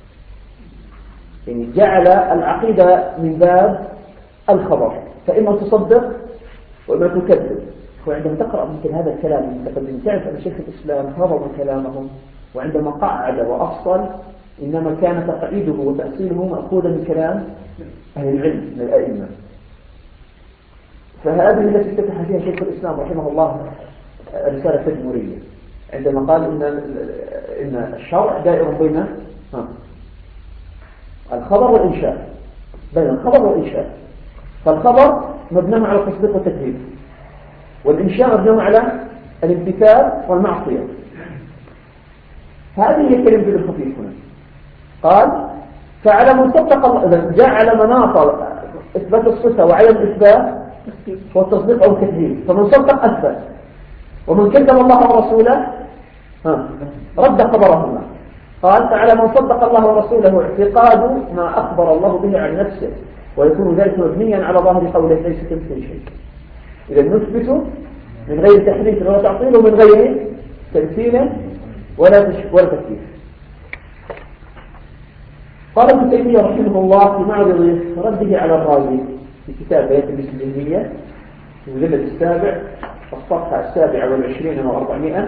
يعني جعل العقيدة من باب الخبر، فإما تصدق وإما تكذب. وعندما تقرأ مثل هذا الكلام المتقدم تعرف أن شيخ الإسلام هضم كلامهم، وعندما قعد وأفصل إنما كان تقعيده وتأصيله مأخوذا من كلام أهل العلم من الأئمة. فهذه التي افتتح فيها شيخ الإسلام رحمه الله رسالة تدمرية، عندما قال إن الشرع دائر بين الخبر والإنشاء، بين الخبر والإنشاء. فالخبر مبنى على التصديق والتكذيب، والإنشاء مبنى على الامتثال والمعصية. هذه هي كلمة الخفيف هنا. قال فعلى من صدق الله، جعل مناط إثبات الصفة وعدم الإثبات هو التصديق أو التكذيب. فمن صدق أثبت، ومن كذب الله ورسوله رد خبرهما. قال فعلى من صدق الله ورسوله اعتقاد ما أخبر الله به عن نفسه، ويكون ذلك مبنيا على ظاهر قوله ليس كمثله شيء. إذا نثبت من غير تحريف ولا تعطيل، ومن غير تمثيل ولا تكييف. قال ابن تيمية رحمه الله في معرض رده على الرازي في كتاب بيان تلبيس الجهمية في المجلد السابع الصفحة 27 و400،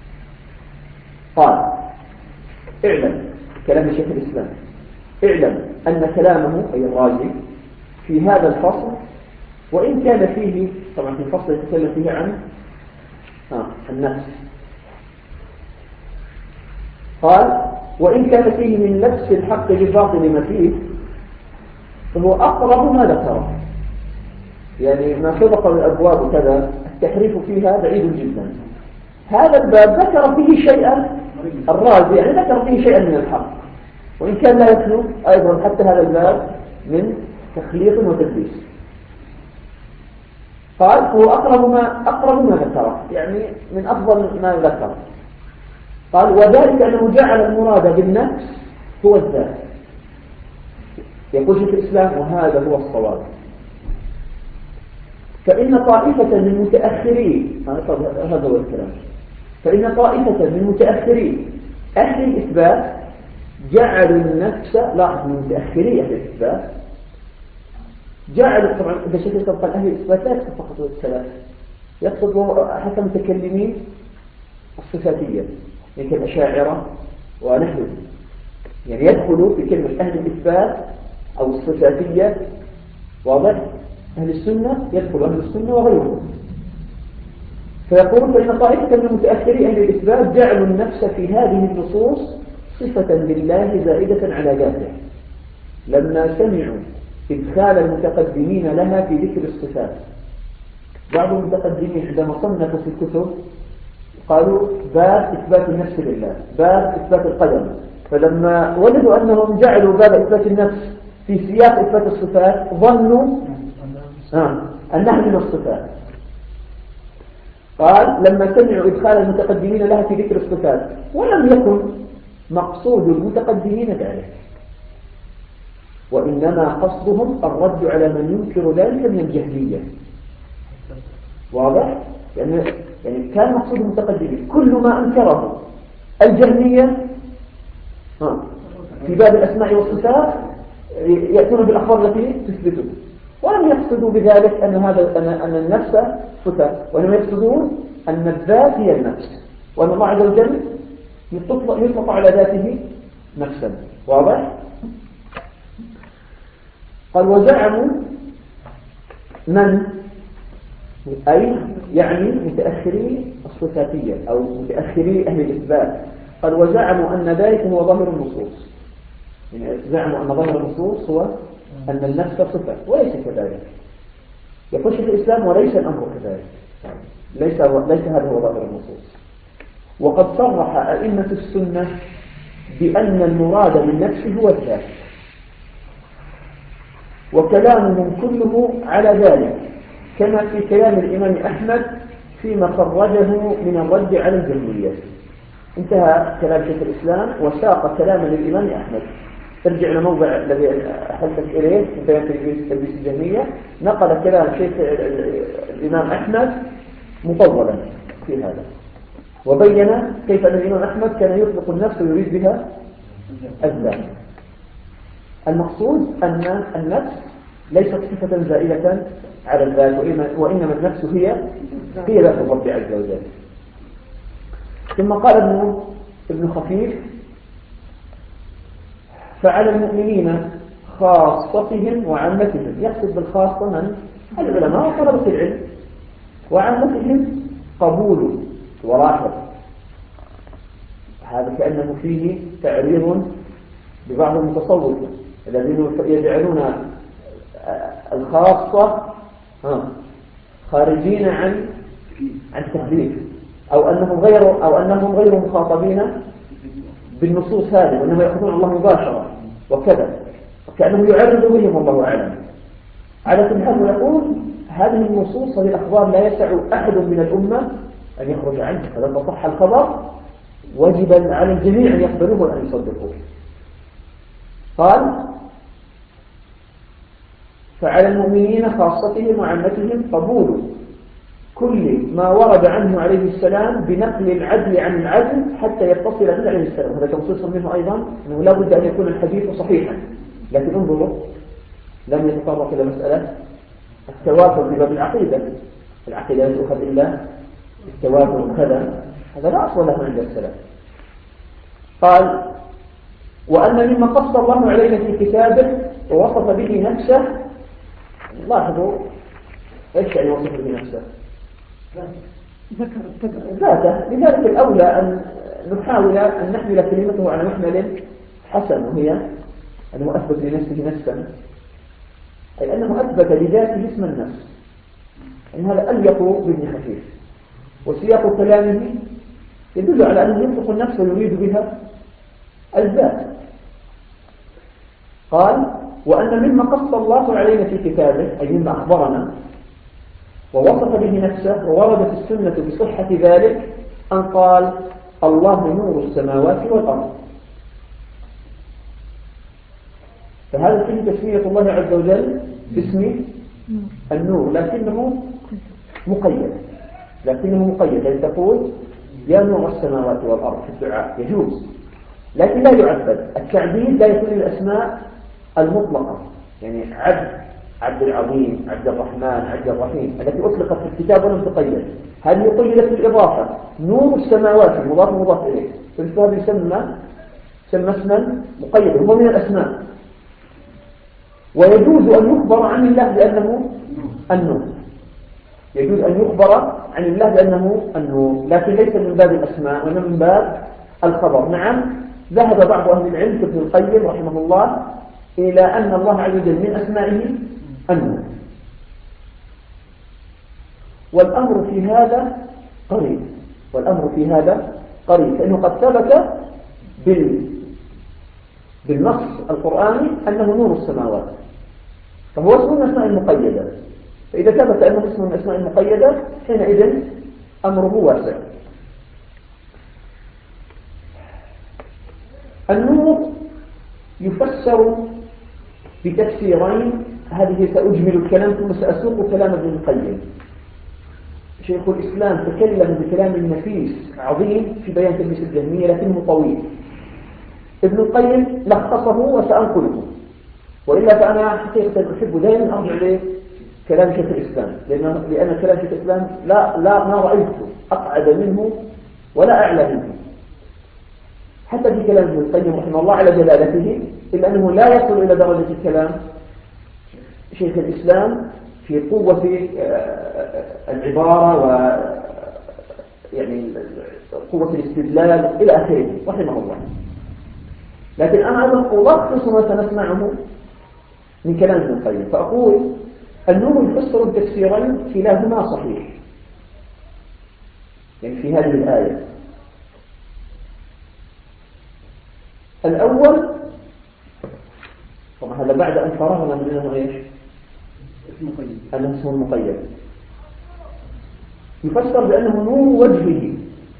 قال اعلم، كلام شيخ الإسلام، اعلم أن كلامه أي الرازي في هذا الفصل، وإن كان فيه طبعا في الفصل يتكلم فيه عن النفس، قال وإن كان فيه من لبس الحق بالباطل ما فيه، فهو أقرب ما ذكره. يعني ما سبق الأبواب وكذا التحريف فيها بعيد جدا. هذا الباب ذكر فيه شيئا الرازي، يعني ذكر فيه شيئا من الحق، وإن كان لا يخلو أيضا حتى هذا الباب من تخليط وتدليس. قال هو أقرب ما ذكره، يعني من أفضل ما ذكر. قال وذلك أنه جعل المراد بالنفس هو الذات. يقول شيخ الإسلام وهذا هو الصواب. فإن طائفة من المتأخرين، هذا هو الكلام، فإن طائفة من المتأخرين أهل الإثبات جعلوا النفس، لاحظ من متأخرين أهل الإثبات جعلوا، طبعا إذا شيخ الإسلام قال أهل الإثبات لا يقصد فقط الثلاث، يقصد حتى متكلمين الصفاتية يعني كالأشاعرة ونحن، يعني يدخلوا في كلمة أهل الإثبات أو الصفاتية. واضح؟ أهل السنة يدخل أهل السنة وغيرهم. فيقول فإن طائفة من المتأخرين أهل الإثبات جعلوا النفس في هذه النصوص صفة لله زائدة على ذاته، لما سمعوا إدخال المتقدمين لها في ذكر الصفات. بعض المتقدمين عندما صنفوا في الكتب قالوا باب إثبات النفس لله، باب إثبات القدم، فلما وجدوا أنهم جعلوا باب إثبات النفس في سياق إثبات الصفات ظنوا أنها من الصفات. قال لما سمعوا إدخال المتقدمين لها في ذكر الصفات، ولم يكن مقصود المتقدمين ذلك، وإنما قصدهم الرد على من ينكر ذلك من الجهمية. واضح؟ يعني كان مقصود المتقدمين كل ما أنكره الجهمية في باب الأسماء والصفات يأتون بالأخبار التي تثبته، ولم يقصدوا بذلك أن النفس صفة، وإنما يقصدون أن الذات هي النفس، وأن الله عز وجل يطلق على ذاته نفسا. واضح؟ قال وزعموا من أي يعني متأخري الصفاتية أو متأخري أهل الإثبات. قال وزعموا أن ذلك هو ظاهر النصوص، يعني زعموا أن ظاهر النصوص هو أن النفس صفة، وليس كذلك. يقول شيخ الإسلام وليس الأمر كذلك، ليس هذا هو ظاهر النصوص. وقد صرح أئمة السنة بأن المراد بالنفس هو الذات، وكلامهم كله على ذلك، كما في كلام الإمام أحمد فيما خرجه من الرد على الجهمية. انتهى كلام شيخ الإسلام وساق كلاما للإمام أحمد. ارجع إلى موضع الذي أحلتك إليه في بيان تلبيس الجهمية، نقل كلام شيخ الإمام أحمد مطولا في هذا، وبين كيف أن الإمام أحمد كان يطلق النفس ويريد بها الذات. المقصود أن النفس ليست صفة زائلة على الذات، وإنما النفس هي ذات الرب عز وجل. ثم قال ابن خفيف فعلى المؤمنين خاصتهم وعامتهم. يقصد بالخاصة من العلماء وطلبة العلم وعامتهم قبول وراحة. هذا كأنه فيه تعريض ببعض المتصوفة الذين يجعلون الخاصة خارجين عن التكليف، أو أنهم غير مخاطبين بالنصوص هذه، وإنما يأخذون الله مباشرة وكذا، وكأنه يعرض بهم والله أعلم. على كل حال يقول هذه النصوص هذه الأخبار لا يسع أحد من الأمة أن يخرج عنه، فلما صح الخبر وجب على الجميع أن يقبلوه وأن يصدقوه. قال فعلى المؤمنين خاصتهم وعامتهم قبول كل ما ورد عنه عليه السلام بنقل العدل عن العدل حتى يتصل به عليه السلام. هذا تنصيص منه أيضا أنه لا بد أن يكون الحديث صحيحا، لكن انظروا لم يتطرق إلى مسألة التواتر في باب العقيدة لا تؤخذ إلا التواتر وكذا، هذا لا أصل له عند السلام. قال وأن مما قص الله علينا في كتابه ووصف به نفسه. لاحظوا ايش يعني وصف به نفسه؟ ذاته. لذلك الأولى أن نحاول أن نحمل كلمته على محمل حسن، وهي أنه أثبت لنفسه نفسا، أي أنه أثبت لذاته اسم النفس، يعني هذا أليق بابن خفيف، وسياق كلامه يدل على أنه ينطق النفس ويريد بها الذات. قال وأن مما قص الله علينا في كتابه، أي مما أخبرنا ووصف به نفسه ووردت السنة بصحة ذلك، أن قال الله نور السماوات والأرض. فهذا فيه تسمية الله عز وجل باسم النور، لكنه مقيد، يعني تقول يا نور السماوات والأرض في الدعاء يجوز، لكن لا يعبد. التعبيد لا يكون للأسماء المطلقة، يعني عبد العظيم، عبد الرحمن، عبد الرحيم التي أطلقت في الكتاب ولم تقيد، هذه يقيدت بالإضافة. نور السماوات مضاف إليه، فهذا يسمى اسما مقيدا، هو من الأسماء، ويجوز أن يخبر عن الله بأنه النور، يجوز أن يخبر عن الله بأنه النور، لكن ليس من باب الأسماء وإنما من باب الخبر. نعم، ذهب بعض أهل العلم كابن القيم رحمه الله إلى أن الله عز وجل من أسمائه النور، والأمر في هذا قريب، فإنه قد ثبت بالنص القرآني أنه نور السماوات، فهو اسم من الأسماء المقيدة. فإذا ثبت أنه اسم من الأسماء المقيدة حينئذ أمره واسع. النور يفسر بتفسيرين، هذه سأجمل الكلام ثم سأسوق كلام ابن القيم. شيخ الإسلام تكلم بكلام نفيس عظيم في بيان تلبيس الجهمية لكنه طويل، ابن القيم لخصه وسأنقله، وإلا فأنا حقيقة أحب دائما أرجع لكلام شيخ الإسلام، لأن كلام شيخ الإسلام ما رأيته أقعد منه ولا أعلى منه، حتى في كلام ابن القيم رحمه الله على جلالته، إلا أنه لا يصل إلى درجة كلام شيخ الإسلام في قوة العبارة و يعني قوة الاستدلال إلى آخره رحمه الله. لكن أنا ألخص ما سنسمعه من كلام ابن القيم، فأقول النور يفسر بتفسيرين كلاهما صحيح، يعني في هذه الآية. الأول طبعا هذا بعد أن فرغنا من أنه إيش؟ أنه اسم مقيد، يفسر بأنه نور وجهه،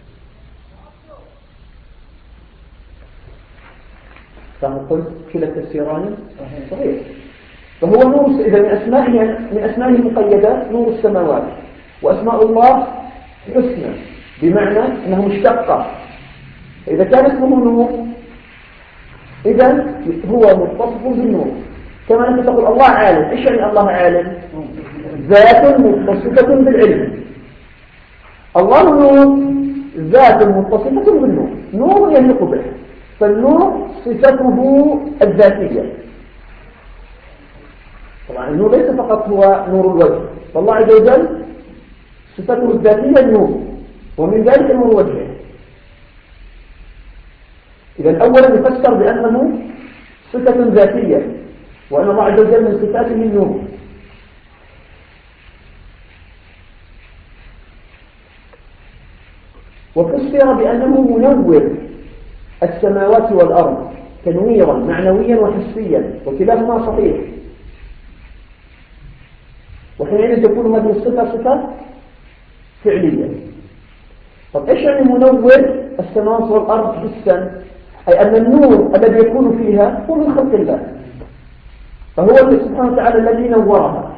فقلت كلا التفسيران صحيح. فهو نور، إذا من أسمائه المقيدة نور السماوات، وأسماء الله حسنى بمعنى أنه مشتقة، إذا كان اسمه نور إذن هو متصف بالنور. كما أنت تقول الله عالم، إيش يعني الله عالم؟ ذات متصفة بالعلم. الله نور، ذات متصفة بالنور، نور يليق به، فالنور صفته الذاتية. طبعا النور ليس فقط هو نور الوجه، فالله عز وجل صفته الذاتية النور، ومن ذلك نور وجهه. إذا أولا يفسر بأنه صفة ذاتية، وأن الله عز وجل من صفاته النور. وفسر بأنه منور السماوات والأرض تنويرا معنويا وحسيا، وكلاهما صحيح. وحينئذ تكون هذه الصفة صفة فعلية. طب إيش يعني منور السماوات والأرض حسا؟ أي أن النور الذي يكون فيها هو من خلق الله، فهو سبحانه وتعالى الذي نورها.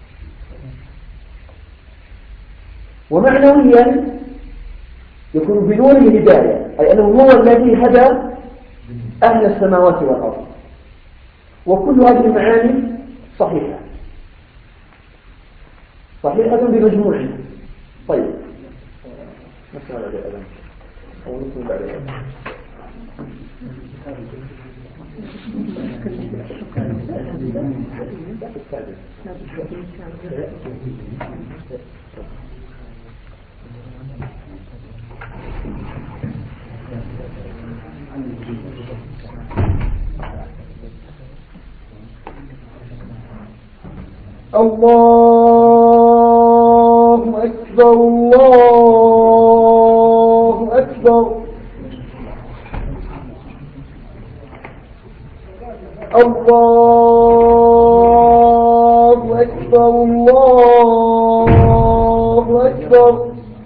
ومعنويا يكون بنور الهداية، أي أنه هو الذي هدى أهل السماوات والأرض. وكل هذه المعاني صحيحة بمجموعها. طيب نسمع بعد الأذان أو نسمع بعد الأذان. الله أكبر الله أكبر الله أكبر الله أكبر.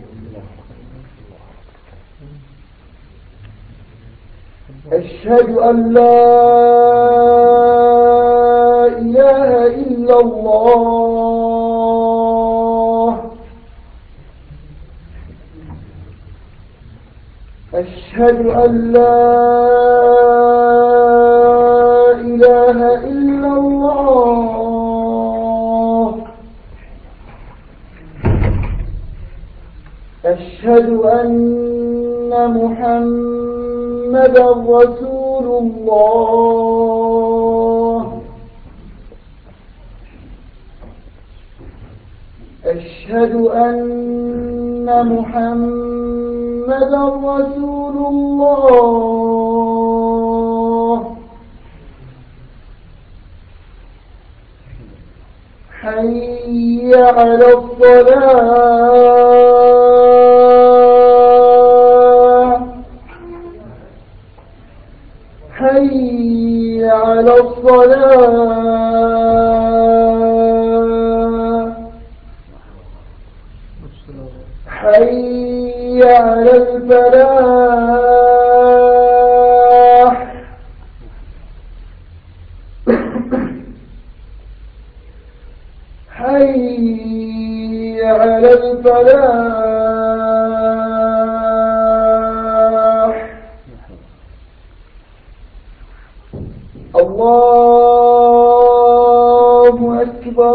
أشهد أن لا إله إلا الله. أشهد أن لا إله إلا الله. أشهد أن محمدا رسول الله. أشهد أن محمدا رسول الله. حي على الصلاة. حي على الصلاة. حي على الفلاح. حي على الفلاح. الله أكبر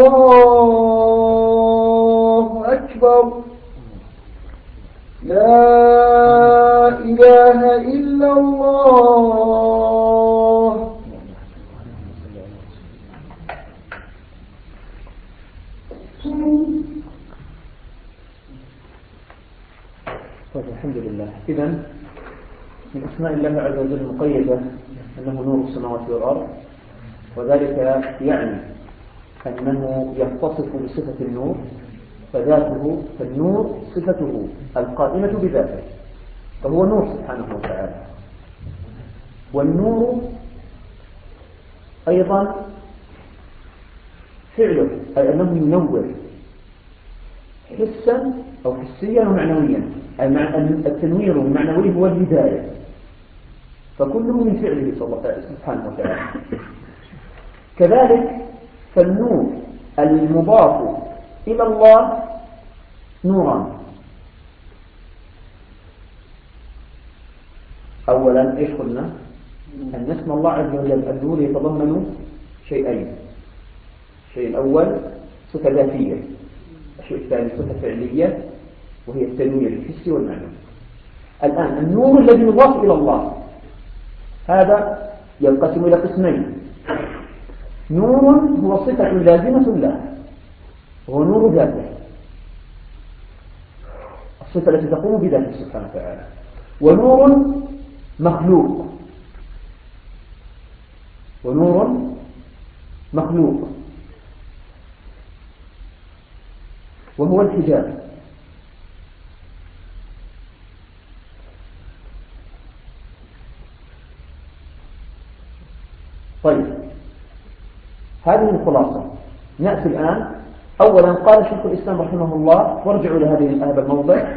الله أكبر. لا إله إلا الله. طيب الحمد لله. إذن من أسماء الله عز وجل المقيدة أنه نور السماوات والأرض، وذلك يعني أنه يتصف بصفة النور، فذاته فالنور صفته القائمة بذاته، فهو نور سبحانه وتعالى. والنور أيضا فعله، أي أنه ينور حسا أو حسيا ومعنويا، أي التنوير المعنوي هو الهداية، فكله من فعله سبحانه وتعالى. كذلك فالنور المضاف إلى الله نورا. أولا إيش قلنا؟ أن اسم الله عز وجل النور يتضمن شيئين. الشيء الأول صفة ذاتية، الشيء الثاني صفة فعلية وهي التنوير الحسي والمعنوي. الآن النور الذي يضاف إلى الله هذا ينقسم إلى قسمين. نور هو صفة لازمة له، هو نور ذاته، الصفة التي تقوم بذاته سبحانه وتعالى. ونور مخلوق، ونور مخلوق وهو الحجاب. طيب، هذه الخلاصة. نأتي الآن. أولا قال شيخ الإسلام رحمه الله، وارجعوا لهذا الموضع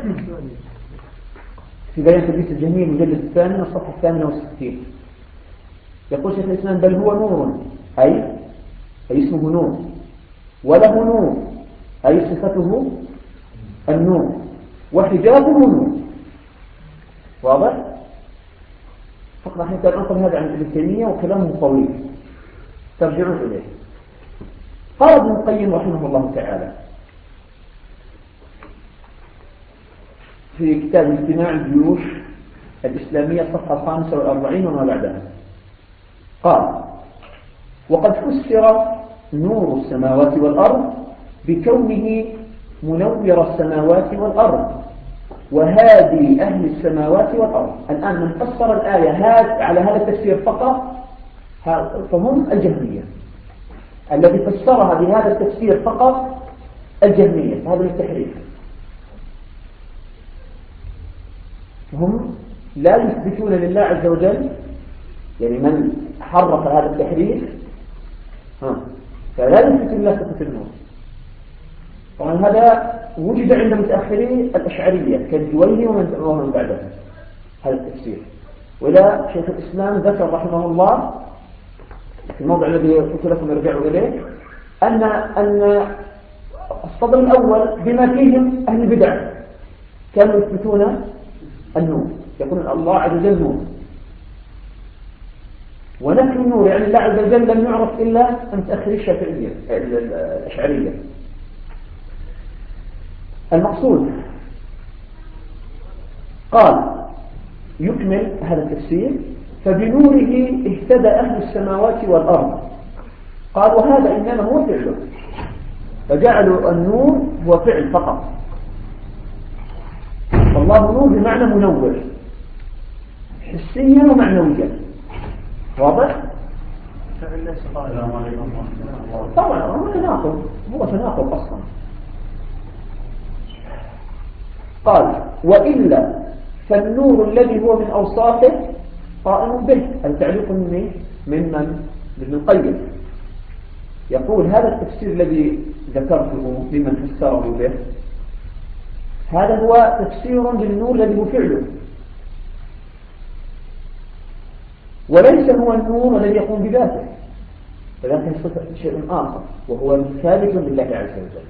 في بيان تلبيس الجهمية المجلد الثامن الصفحة 68. يقول شيخ الإسلام: بل هو نور، أي اسمه نور، وله نور أي صفته النور، وحجابه نور. واضح؟ فقط نحن ننقل هذا عن ابن تيمية وكلامه طويل، ترجعون إليه. قال ابن القيم رحمه الله تعالى في كتاب اجتماع الجيوش الإسلامية الصفحة 45 وما بعدها، قال: وقد فسر نور السماوات والأرض بكونه منور السماوات والأرض وهادي أهل السماوات والأرض. الآن من فسر الآية على هذا التفسير فقط فهم الجهمية. الذي فسرها بهذا التفسير فقط الجهمية، هذا التحريف. هم لا يثبتون لله عز وجل، يعني من حرف هذا التحريف فلا يثبت لله صفة النور. طبعا هذا وجد عند متأخري الأشعرية كالجويني ومن بعده هذا التفسير. ولا شيخ الإسلام ذكر رحمه الله في الموضع الذي قلت لكم ارجعوا إليه أن الصدر الأول بما فيهم أهل البدع كانوا يثبتون النور، يقولون الله عز وجل نور. ونفي النور يعني الله عز وجل لم يعرف إلا متأخري الشافعية الأشعرية. المقصود قال يكمل هذا التفسير: فبنوره اهتدى أهل السماوات والأرض. قال: وهذا إنما هو فعله، فجعلوا النور هو فعل فقط. الله نور بمعنى منور حسيا ومعنويا. واضح؟ طبعا هو تناقض أصلا. قال: وإلا فالنور الذي هو من أوصافه قائم به. التعليق من ابن القيم يقول: هذا التفسير الذي ذكرته ممن فسره به هذا هو تفسير للنور الذي هو فعله، وليس هو النور الذي يقوم بذاته، فذاك شيء آخر وهو ثابت لله عز وجل.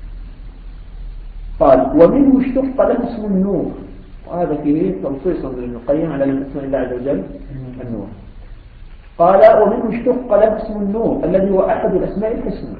قال: ومنه اشتق له اسم النور. وهذا فيه تنصيص لابن القيم على اسم الله عز وجل النور. قال: ومنه اشتق له اسم النور الذي هو أحد الأسماء الحسنى.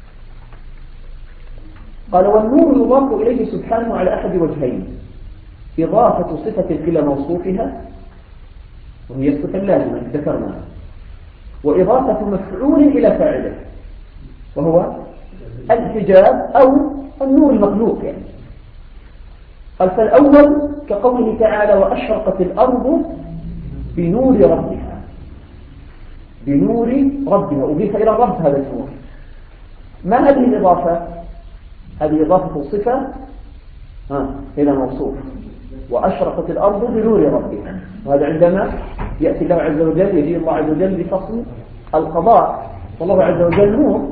قال: والنور يضاف إليه سبحانه على أحد وجهين: إضافة صفة إلى موصوفها وهي الصفة اللازمة ذكرناها، وإضافة مفعول إلى فاعله وهو الحجاب أو النور المخلوق يعني. قال: فالأول كقوله تعالى: وأشرقت الأرض بنور ربها. بنور ربها أضيف إلى الرب هذا النور. ما هذه الإضافة؟ هذه إضافة الصفة إلى موصوف. وأشرقت الأرض بنور ربها، وهذا عندما يأتي الله عز وجل، يجي الله عز وجل لفصل القضاء، والله عز وجل نور.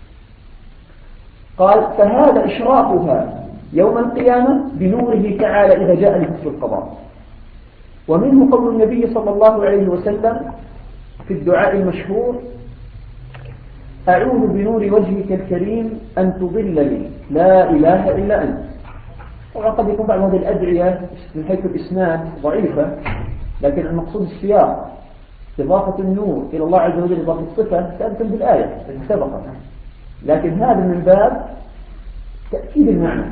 قال: فهذا إشراقها يوم القيامة بنوره تعالى إذا جاء لفصل القضاء. ومنه قول النبي صلى الله عليه وسلم في الدعاء المشهور: أعوذ بنور وجهك الكريم أن تضلني لا إله إلا أنت. طبعا قد يكون بعض هذه الأدعية من حيث الإسناد ضعيفة، لكن المقصود السياق، إضافة النور إلى الله عز وجل، إضافة الصفة ثابتة بالآية سبقا، لكن هذا من باب تأكيد المعنى.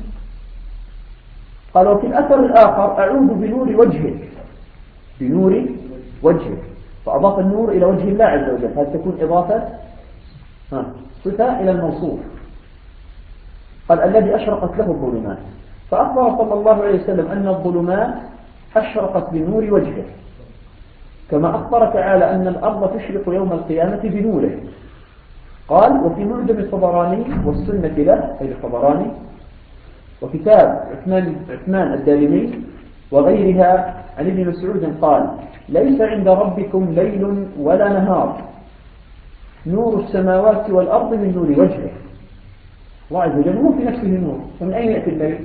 قال: وفي الأثر الآخر: أعوذ بنور وجهك. بنور وجهك، فأضاف النور إلى وجه الله عز وجل، هذه تكون إضافة صفة إلى الموصوف. قال الذي أشرقت له الظلمات، فأخبر صلى الله عليه وسلم أن الظلمات أشرقت بنور وجهه، كما أخبر تعالى أن الأرض تشرق يوم القيامة بنوره. قال وفي معجم الطبراني والسنة له أي الطبراني وكتاب عثمان الدارمي وغيرها عن ابن مسعود قال ليس عند ربكم ليل ولا نهار نور السماوات والأرض من نور وجهه. الله عز وجل هو في نفسه نور، فمن أين يأتي الليل؟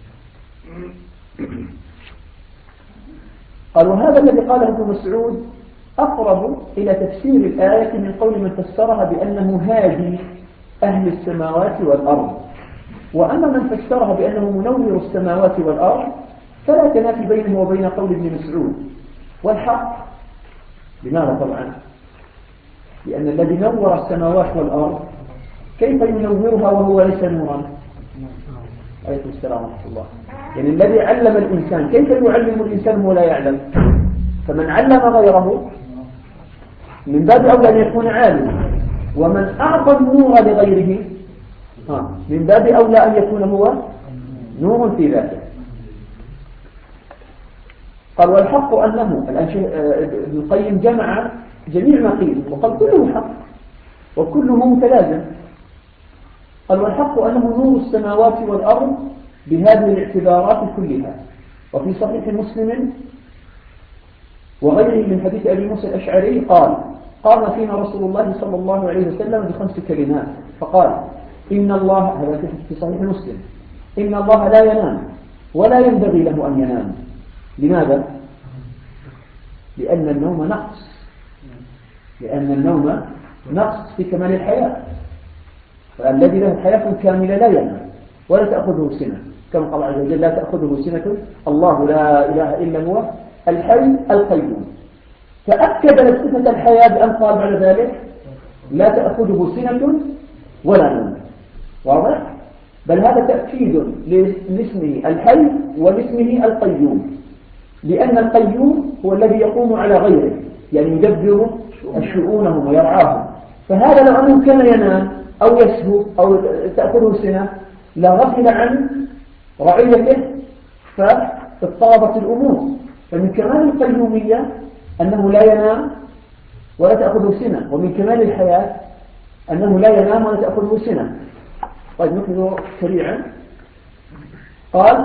قال وهذا الذي قاله ابن مسعود أقرب إلى تفسير الآية من قول من فسرها بأنه هادي أهل السماوات والأرض. وأما من فسرها بأنه منور السماوات والأرض فلا تنافي بينه وبين قول ابن مسعود. والحق لماذا طبعا؟ لأن الذي نور السماوات والأرض كيف ينورها وهو ليس نورا؟ عليكم السلام ورحمة الله. يعني الذي علم الإنسان كيف يعلم الإنسان وهو لا يعلم؟ فمن علم غيره من باب أولى أن يكون عالما، ومن أعطى النور لغيره من باب أولى أن يكون هو نور في ذاته. قال والحق أنه ابن القيم جمع جميع ما قيل وقال كله حق وكله متلازم. قال والحق أنه نور السماوات والأرض بهذه الاعتبارات كلها. وفي صحيح مسلم وغيره من حديث أبي موسى الأشعري قال قام فينا رسول الله صلى الله عليه وسلم ب5 كلمات فقال إن الله، هذا في صحيح مسلم، إن الله لا ينام ولا ينبغي له أن ينام. لماذا؟ لأن النوم نقص، لأن النوم نقص في كمال الحياة. فالذي له حياة كاملة لا ينام ولا تأخذه سنة، كما قال عز وجل لا تأخذه سنة الله لا إله إلا هو الحي القيوم. فأكد لصفة الحياة بأن قال بعد ذلك لا تأخذه سنة ولا نوم. واضح؟ بل هذا تأكيد لاسمه الحي ولاسمه القيوم، لأن القيوم هو الذي يقوم على غيره، يعني يدبر شؤونهم ويرعاهم. فهذا لو أنه كان ينام أو يسهو أو تأخذه سنة لغفل عن رعيته فاضطربت الأمور. فمن كمال القيومية أنه لا ينام ولا تأخذه سنة، ومن كمال الحياة أنه لا ينام ولا تأخذه سنة. طيب نكمل سريعا. قال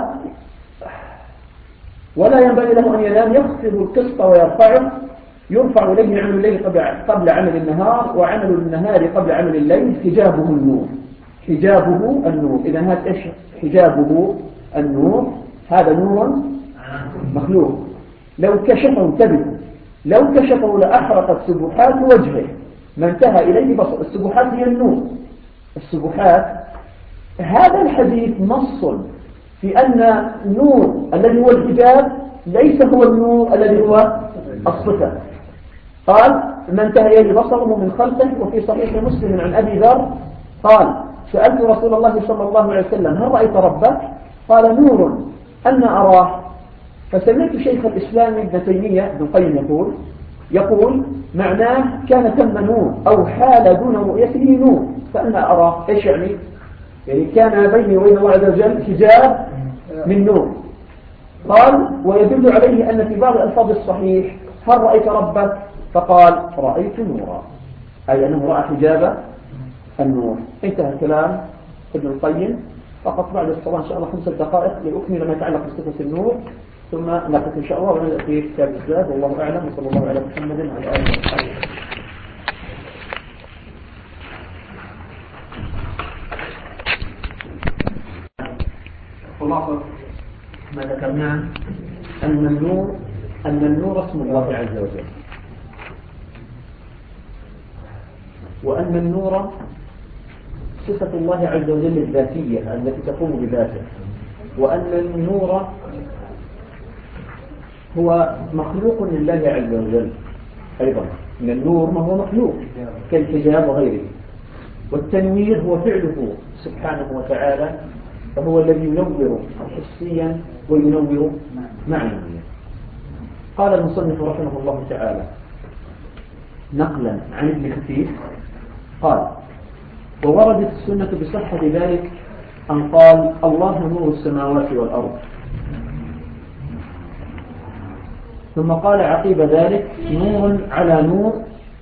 ولا ينبغي له أن ينام يخفض القسط ويرفعه، يرفع إليه عمل الليل قبل عمل النهار وعمل النهار قبل عمل الليل، حجابه النور. حجابه النور. إذا هذا إيش حجابه النور؟ هذا نور مخلوق. لو كشفه انتبهوا، لو كشفه لأحرقت سبحات وجهه ما انتهى إليه بصر. السبحات هي النور. السبحات هذا الحديث نص في أن النور الذي هو الحجاب ليس هو النور الذي هو الصفة. قال ما انتهى إليه بصره من خلقه. وفي صحيح مسلم عن أبي ذر قال سألت رسول الله صلى الله عليه وسلم هل رأيت ربك؟ قال نور أن أراه. فسمعت شيخ الإسلام ابن تيمية ابن القيم يقول معناه كان ثم نور أو حال دون رؤيته نور فأنا أراه. إيش يعني؟ يعني كان بيني وبين الله عز وجل حجاب من نور. قال ويدل عليه أن في بعض الألفاظ الصحيح هل رأيت ربك؟ فقال رأيت نورا، أي أنه رأى حجاب النور. انتهى كلام ابن القيم. فقط بعد الصلاة إن شاء الله 5 دقائق لأكمل ما يتعلق بصفة النور، ثم نقف إن شاء الله ونبدأ في كتاب الزاد. والله أعلم، وصلى الله على محمد وعلى آله وصحبه. خلاصة ما ذكرناه أن النور اسم الله عز وجل، وأن النور صفة الله عز وجل الذاتية التي تقوم بذاته، وأن النور هو مخلوق لله عز وجل أيضا. من النور ما هو مخلوق كالحجاب وغيره. والتنوير هو فعله سبحانه وتعالى، فهو الذي ينور حسيا وينور معنويا. قال المصنف رحمه الله تعالى نقلا عن ابن كثير قال ووردت السنة بصحة ذلك أن قال الله نور السماوات والأرض. ثم قال عقيب ذلك نور على نور.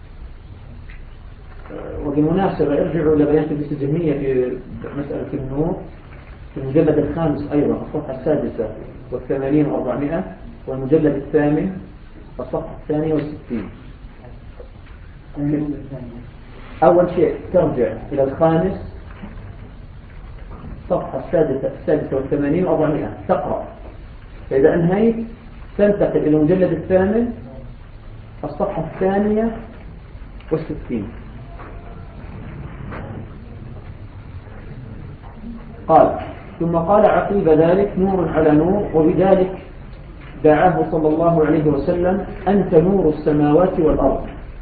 وبالمناسبة ارجعوا إلى بيان تلبيس الجهمية في مسألة النور في المجلد الخامس أيضا الصفحة 86 و400 والمجلد الثامن الصفحة 62. أول شيء ترجع إلى الخامس صفحة 86 و400 تقرأ، فإذا انهيت تنتقل إلى المجلد الثامن الصفحة 62. قال ثم قال عقيب ذلك نور على نور، وبذلك دعاه صلى الله عليه وسلم أنت نور السماوات والأرض.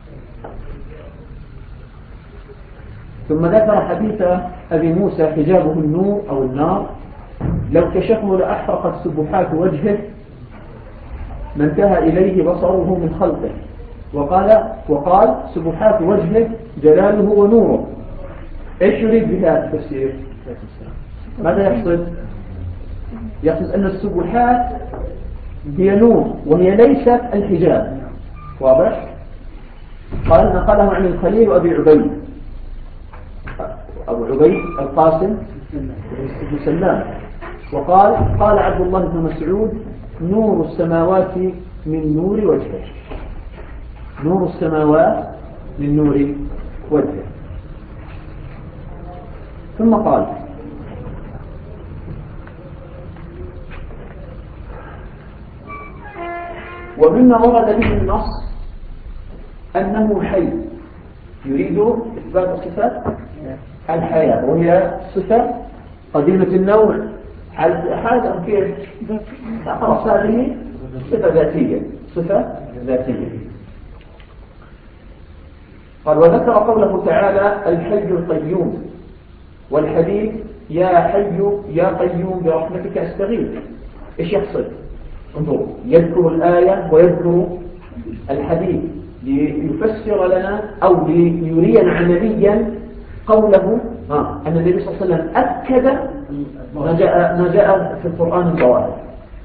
ثم ذكر حديث أبي موسى حجابه النور أو النار لو كشفه لأحرقت سبحات وجهه ما انتهى إليه بصره من خلقه. وقال سبحات وجهه جلاله ونوره. ايش يريد بهذا التفسير؟ ماذا يقصد؟ يقصد أن السبحات هي نور وهي ليست الحجاب. واضح؟ قال نقله عن الخليل وأبي عبيد أبو عبيد القاسم بن سلام. وقال قال عبد الله بن مسعود نور السماوات من نور وجهه. نور السماوات من نور وجهه. ثم قال ومما ورد به النص أنه حي، يريد إثبات صفات الحياة وهي صفة قديمة النوع على الأحد أو كيف خلاص هذه صفة ذاتية، صفة ذاتية. قال وذكر قوله تعالى الحي القيوم، والحديث يا حي يا قيوم برحمتك أستغيث. إيش يقصد؟ انظروا يذكر الآية ويذكر الحديث ليفسر لنا أو ليرينا عمليا قوله أن النبي صلى الله عليه وسلم أكد ما جاء في القرآن الظواهر.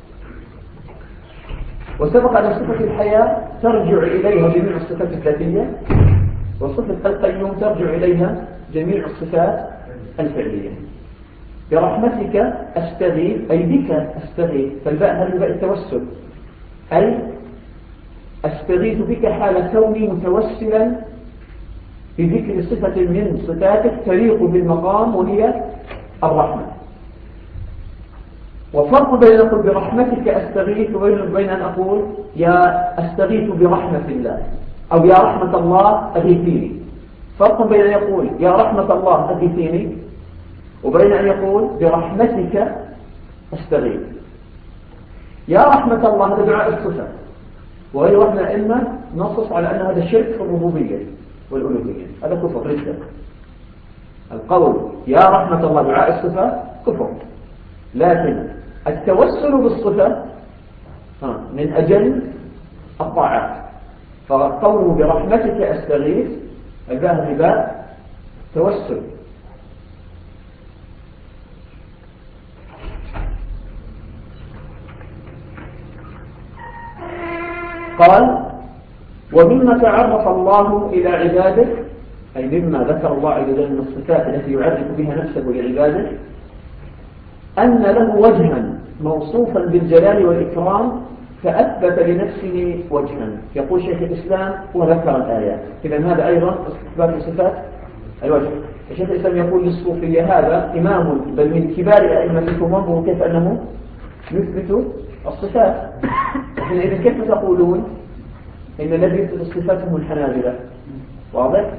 وسبق أن صفة الحياة ترجع إليها جميع الصفات الذاتية، وصفة القيوم ترجع إليها جميع الصفات الفعلية. برحمتك أستغيث أي بك أستغيث، فالباء هذه باء التوسل، أي أستغيث بك حال كوني متوسلا بذكر صفة من صفاتك تليق بالمقام وهي الرحمة. وفرق بين أن أقول برحمتك أستغيث وبين أن أقول يا أستغيث برحمة الله أو يا رحمة الله أغيثيني. فرق بين أن يقول يا رحمة الله أغيثيني وبين أن يقول برحمتك أستغيث. يا رحمة الله هذا دعاء الصفة، وغيرنا إما نصص على أن هذا شرك في الربوبية والألوهية، هذا كفر رجل. القول يا رحمة الله دعاء الصفة كفر، لكن التوسل بالصفة من أجل الطاعات. فقوله برحمتك أستغيث الباء بباء توسل. قال ومما تعرف الله إلى عباده، أي مما ذكر الله عز وجل من الصفات التي يعرف بها نفسه لعباده، أن له وجها موصوفا بالجلال والإكرام فأثبت لنفسه وجها. يقول شيخ الإسلام وذكر الآيات. إذن هذا أيضا إثبات صفات الوجه. شيخ الإسلام يقول للصوفية هذا إمام بل من كبار أئمتكم وانظروا كيف أنه يثبت الصفات. إذن كيف تقولون إن الذي يثبت الصفات هم الحنابلة؟ واضح؟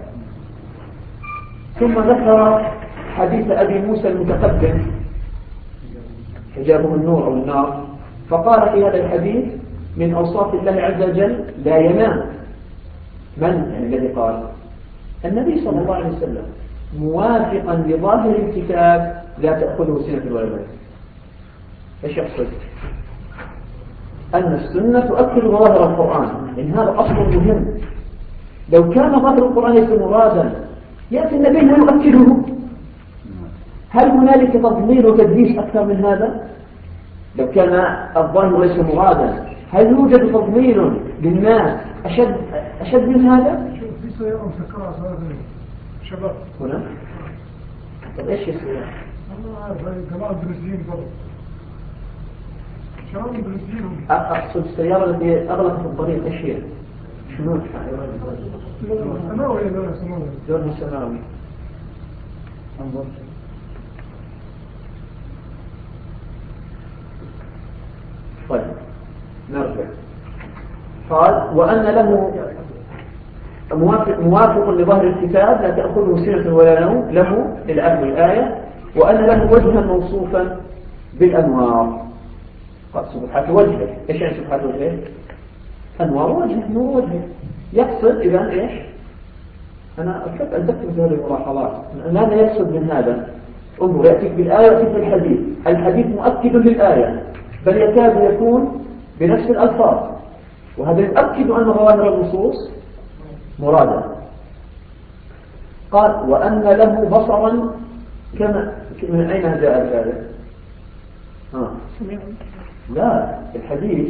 ثم ذكر حديث أبي موسى المتقدم حجابه النور أو النار، فقال في هذا الحديث من أوصاف الله عز وجل لا ينام. من يعني الذي قال؟ النبي صلى الله عليه وسلم، موافقا لظاهر الكتاب لا تأخذه سنة ولا نوم. ايش يقصد؟ أن السنة تؤكد ظاهر القرآن، إن هذا أصل مهم. لو كان ظاهر القرآن ليس مرادا يأتي النبي ويؤكده. هل هنالك تضليل وتدليس أكثر من هذا؟ لو كان الظن ليس مرادا، هل يوجد تضليل للناس أشد من هذا؟ في سيارة مسكرة شباب هنا؟ طب إيش السيارة؟ أنا عارف جماعة البنزين برضه شباب البنزين. أقصد السيارة التي أغلقت الطريق، إيش هي؟ شنو؟ سماوي ولا سماوي؟ لونها سماوي. انظر. طيب نرجع. قال وأن له موافق لظاهر الكتاب لا تأخذه سنة ولا نوم له إلى آخر الآية، وأن له وجها موصوفا بالأنوار. قال سبحانه وجهه. إيش يعني سبحانه وجهه؟ أنوار وجهه، نور وجهه. يقصد إذا إيش؟ أنا أحب أن تكتب هذه الملاحظات. ماذا يقصد من هذا؟ انظر، يأتيك بالآية ويأتيك بالحديث. الحديث مؤكد للآية، بل يكاد يكون بنفس الألفاظ، وهذا يؤكد أن ظواهر النصوص مرادة. قال وأن له بصرا كما من أين جاء هذا؟ لا، الحديث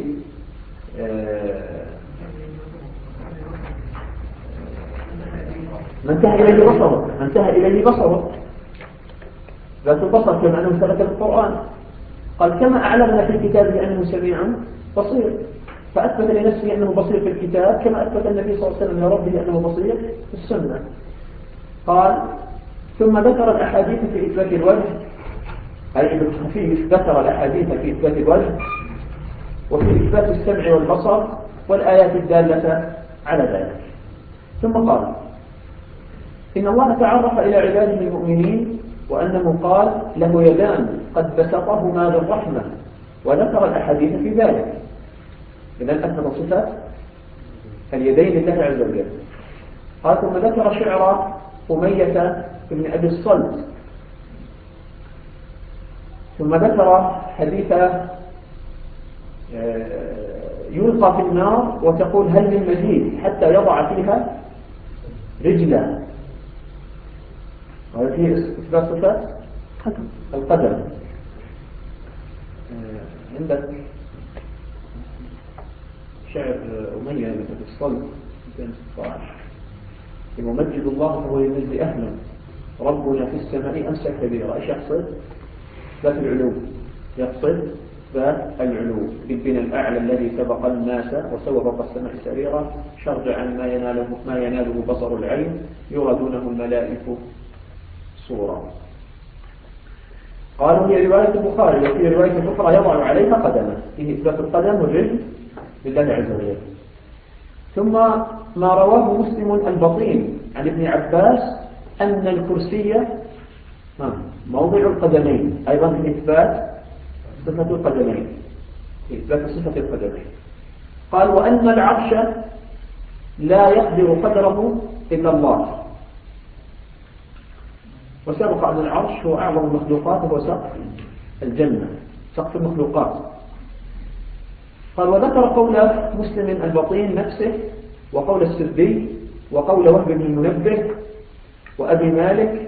ما انتهى إليه بصره ذات البصر كما أنه ثبت في القرآن. قال كما أعلمنا في الكتاب أنه سميع بصير، فأثبت لنفسه أنه بصير في الكتاب كما أثبت النبي صلى الله عليه وسلم لربه أنه بصير في السنة. قال ثم ذكر الأحاديث في إثبات الوجه، أي بالخفيف ذكر الأحاديث في إثبات الوجه وفي إثبات السمع والبصر والآيات الدالة على ذلك. ثم قال إن الله تعرف إلى عباده المؤمنين وأنه قال له يدان قد بسطهما بالرحمة، وذكر الأحاديث في ذلك. إذن أثبت صفات اليدين لله عز وجل. قال ثم ذكر شعر أمية بن أبي الصلت، ثم ذكر حديث يلقى في النار وتقول هل من مزيد حتى يضع فيها رجلا. هذا فيه إثبات صفات القدم. عندك شعر أمية بن أبي الصلت 216 يمجد الله فهو يمجد أهلا ربنا في السماء أمسى كبيرا. إيش يقصد؟ ذات العلو، يقصد ذات العلو بالبنى الأعلى الذي سبق الناس وسوى فوق السماء سريرا شرج عن ما يناله بصر العين يرى دونه الملائكة صورا. قالوا هي رواية البخاري، وفي رواية أخرى يضع عليها قدمه، فيه إثبات القدم والرجل لله عز وجل. ثم ما رواه مسلم البطين عن ابن عباس أن الكرسي موضع القدمين، أيضا في إثبات صفة القدمين، في إثبات صفة القدمين. قال وأن العرش لا يقدر قدره إلا الله، وسبق أن العرش هو أعظم المخلوقات وهو سقف الجنة، سقف المخلوقات. قال وذكر قول مسلم البطين نفسه وقول السدي وقول وهب بن المنبه وأبي مالك،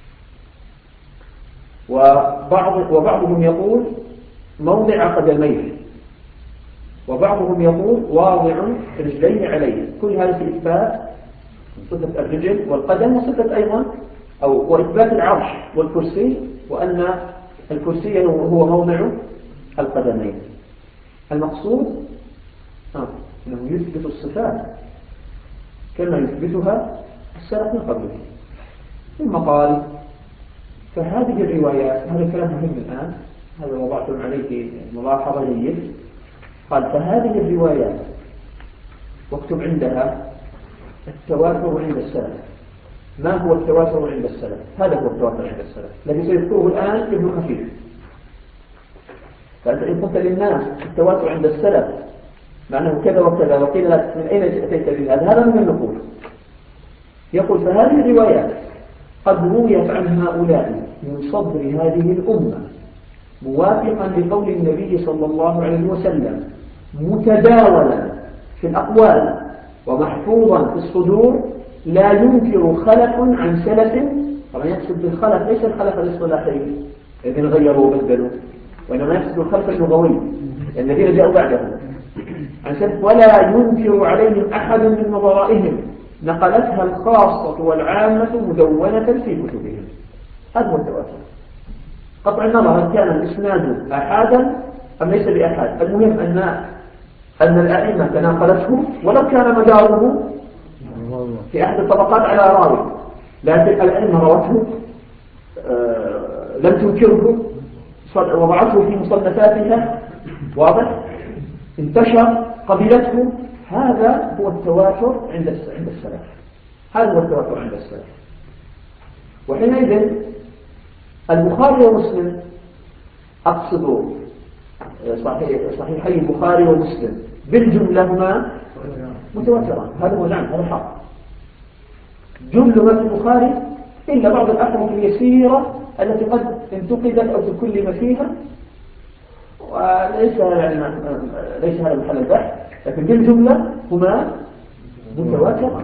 وبعضهم يقول موضع قدميه، وبعضهم يقول واضع رجليه عليه. كل هذا في إثبات صفة الرجل والقدم، وصفة أيضا وإثبات العرش والكرسي، وأن الكرسي هو موضع القدمين. المقصود أنه يثبت الصفات كما يثبتها السلف من قبله. ثم قال فهذه الروايات، هذا الكلام مهم الآن، هذا وضعتم عليه ملاحظة جيد. قال فهذه الروايات واكتب عندها التواتر عند السلف. ما هو التواتر عند السلف؟ هذا هو التواتر عند السلف الذي سيذكره الآن ابن كثير. فأنت إن قلت للناس التواتر عند السلف معناه كذا وكذا وقيل لك من أين أتيت بهذا؟ هذا من النقول. يقول فهذه الروايات قد رويت عن هؤلاء من صدر هذه الأمة موافقا لقول النبي صلى الله عليه وسلم، متداولا في الأقوال ومحفوظا في الصدور لا ينكر خلف عن سلف. طبعا يقصد بالخلف ليس الخلف الاصطلاحي الذين غيروا وبدلوا، وإنما يقصد الخلف اللغوي الذين جاءوا بعدهم عن سلف، ولا ينكر عليهم أحد من نظرائهم نقلتها الخاصة والعامة مدونة في كتبهم. هذا هو التواتر. قطع النظر هل كان الإسناد أحادا أم ليس بأحد، المهم أن الأئمة تناقلته ولو كان مداره في أحد الطبقات على راوي، لكن الأئمة روته لم تنكره، وضعته في مصنفاتها، واضح، انتشر، قبلته. هذا هو التواتر عند السلف. هذا هو التواتر عند السلف. وحينئذ البخاري ومسلم، أقصد صحيحي البخاري ومسلم بالجملة هما متواتران. هذا هو نعم، هذا حق. جملة ما في البخاري إلا بعض الأحرف اليسيرة التي قد انتقدت أو تكلم فيها، وليس ليس هذا محل البحث، لكن بالجملة هما متواتران.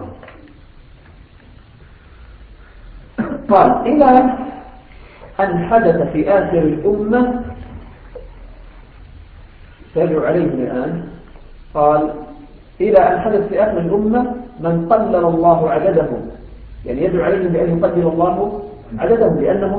قال إلى أن حدث في آخر الأمة، ترجع عليه الآن، قال إلى أن حدث في آخر الأمة من قلل الله عددهم، يعني يدعو عليهم بأن يقلل الله عددهم لأنهم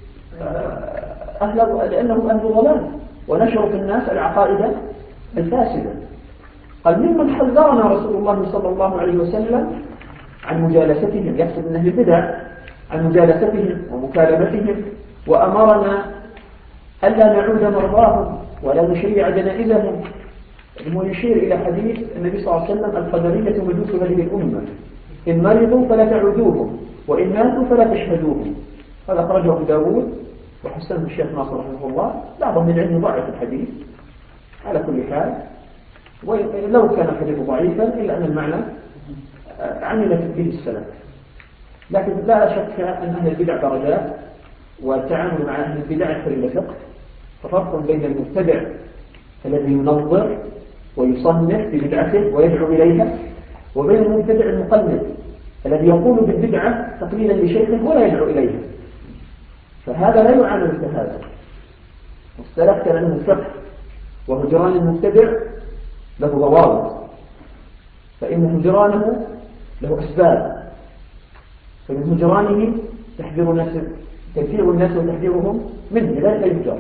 أهل ضلال ونشروا في الناس العقائد الفاسدة. قال ممن حذرنا رسول الله صلى الله عليه وسلم عن مجالستهم، يقصد من أهل البدع، عن مجالستهم ومكالمتهم، وأمرنا ألا نعود مرضاهم ولا نشيع جنائزهم. هو يشير إلى حديث النبي صلى الله عليه وسلم القدرية مجوس هذه الأمة، إن مرضوا فلا تعودوهم وإن ماتوا فلا تشهدوهم. هذا أخرجه أبو داود وحسنه الشيخ ناصر رحمه الله. بعضهم من العلم ضعف الحديث على كل حال، ولو كان الحديث ضعيفا إلا أن المعنى عمل به السلف. لكن لا شك أن أهل البدع درجات، والتعامل مع أهل البدع يحتاج إلى فقه. ففرق بين المبتدع الذي ينظر ويصنف ببدعته ويدعو إليها، وبين المبتدع المقلد الذي يقول بالبدعة تقليلا لشيخه ولا يدعو إليها. فهذا لا يعامل كهذا. والسلف كان له فقه، وهجران المبتدع له ضوابط، فإن هجرانه له أسباب. فمن هجرانه تكفير الناس وتحذيرهم منه، لذلك لا يهجر،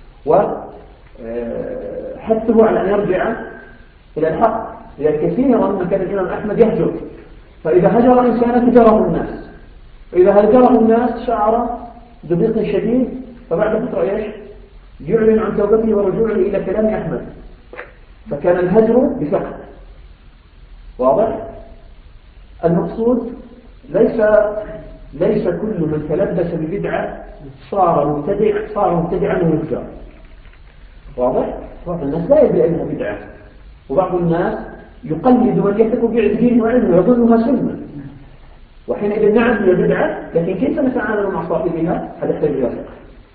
وحثه على أن يرجع إلى الحق. لذلك كثيرا ما كان الإمام أحمد يهجر، فإذا هجر إنسانا هجره الناس، وإذا هجره الناس شعر بضيق شديد، فبعد فترة يعلن عن توبته ورجوعه إلى كلام أحمد. فكان الهجر بفقه، واضح. المقصود ليس كل من تلبس ببدعة صار مبتدعا ويهجر، واضح. بعض الناس لا يدري أنها بدعة، وبعض الناس يقلد من يثق بدينه وعلمه يظنها سنة، وحينئذ نعم هي بدعة، لكن كيف نتعامل مع صاحبها؟ هذا يحتاج إلى فقه.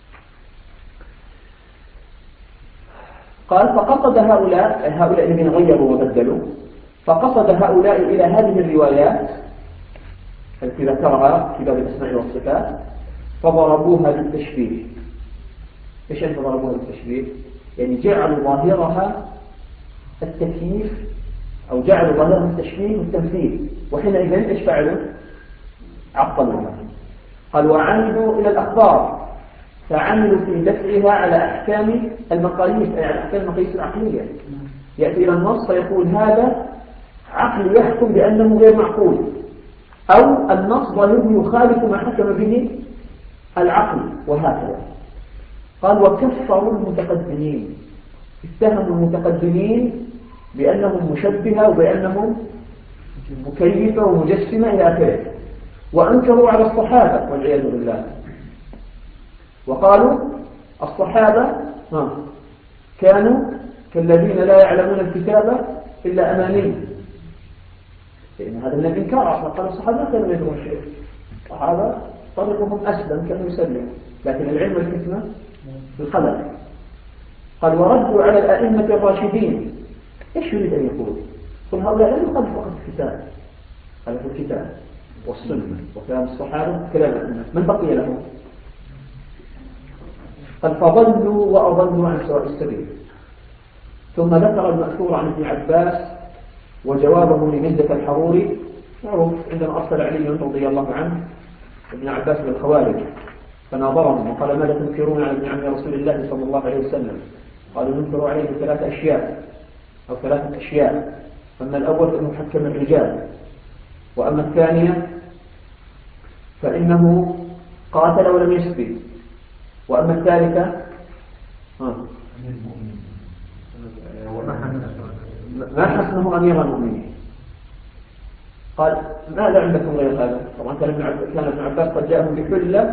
قال فقصد هؤلاء الذين غيروا وبدلوا، فقصد هؤلاء إلى هذه الروايات التي ذكرها في باب الأسماء والصفات، فضربوها بالتشبيه. إيش أن ضربوها بالتشبيه؟ يعني جعلوا ظاهرها التكييف، أو جعلوا ظاهرها التشبيه والتمثيل، وحينئذ إيش فعلوا؟ عطلوها. قال وعمدوا إلى الأخبار، فعملوا في دفعها على أحكام المقاييس، أي على أحكام المقاييس العقلية. يأتي إلى النص فيقول هذا عقل يحكم بأنه غير معقول، أو النص ظاهره يخالف ما حكم به العقل، وهكذا. قال وكفروا المتقدمين، اتهموا المتقدمين بأنهم مشبهة وبأنهم مكيفة ومجسمة إلى آخره، وأنكروا على الصحابة والعياذ بالله، وقالوا الصحابة كانوا كالذين لا يعلمون الكتاب إلا أماني. لأن هذا من الإنكار أصلا. قال الصحابة كانوا يدرون شيء، الصحابة طريقهم أسلم، كانوا يسلموا، لكن العلم والحكمة بالخلق. قال وردوا على الأئمة الراشدين. إيش يريد أن يقول؟ قل هؤلاء لم يخالفوا فقط الكتاب، خالفوا الكتاب والسنة وكلام الصحابة كلام الأمة، من بقي لهم؟ قد فضلوا وأضلوا عن سواء السبيل. ثم ذكر المأثور عن ابن عباس وجوابه لمندة الحروري معروف، عندما أرسل علي رضي الله عنه ابن عباس بالخوارج فناظرهم وقال: ماذا تنكرون على ابن عم رسول الله صلى الله عليه وسلم؟ قالوا: ننكر عليه 3 أشياء أو 3 أشياء. أما الأول فإنه حكم الرجال، وأما الثانية فإنه قاتل ولم يسبي، وأما الثالثة ما حسنه أمير المؤمنين. قال: ماذا عندكم غير هذا؟ طبعا كان ابن عباس قد جاءهم بحلة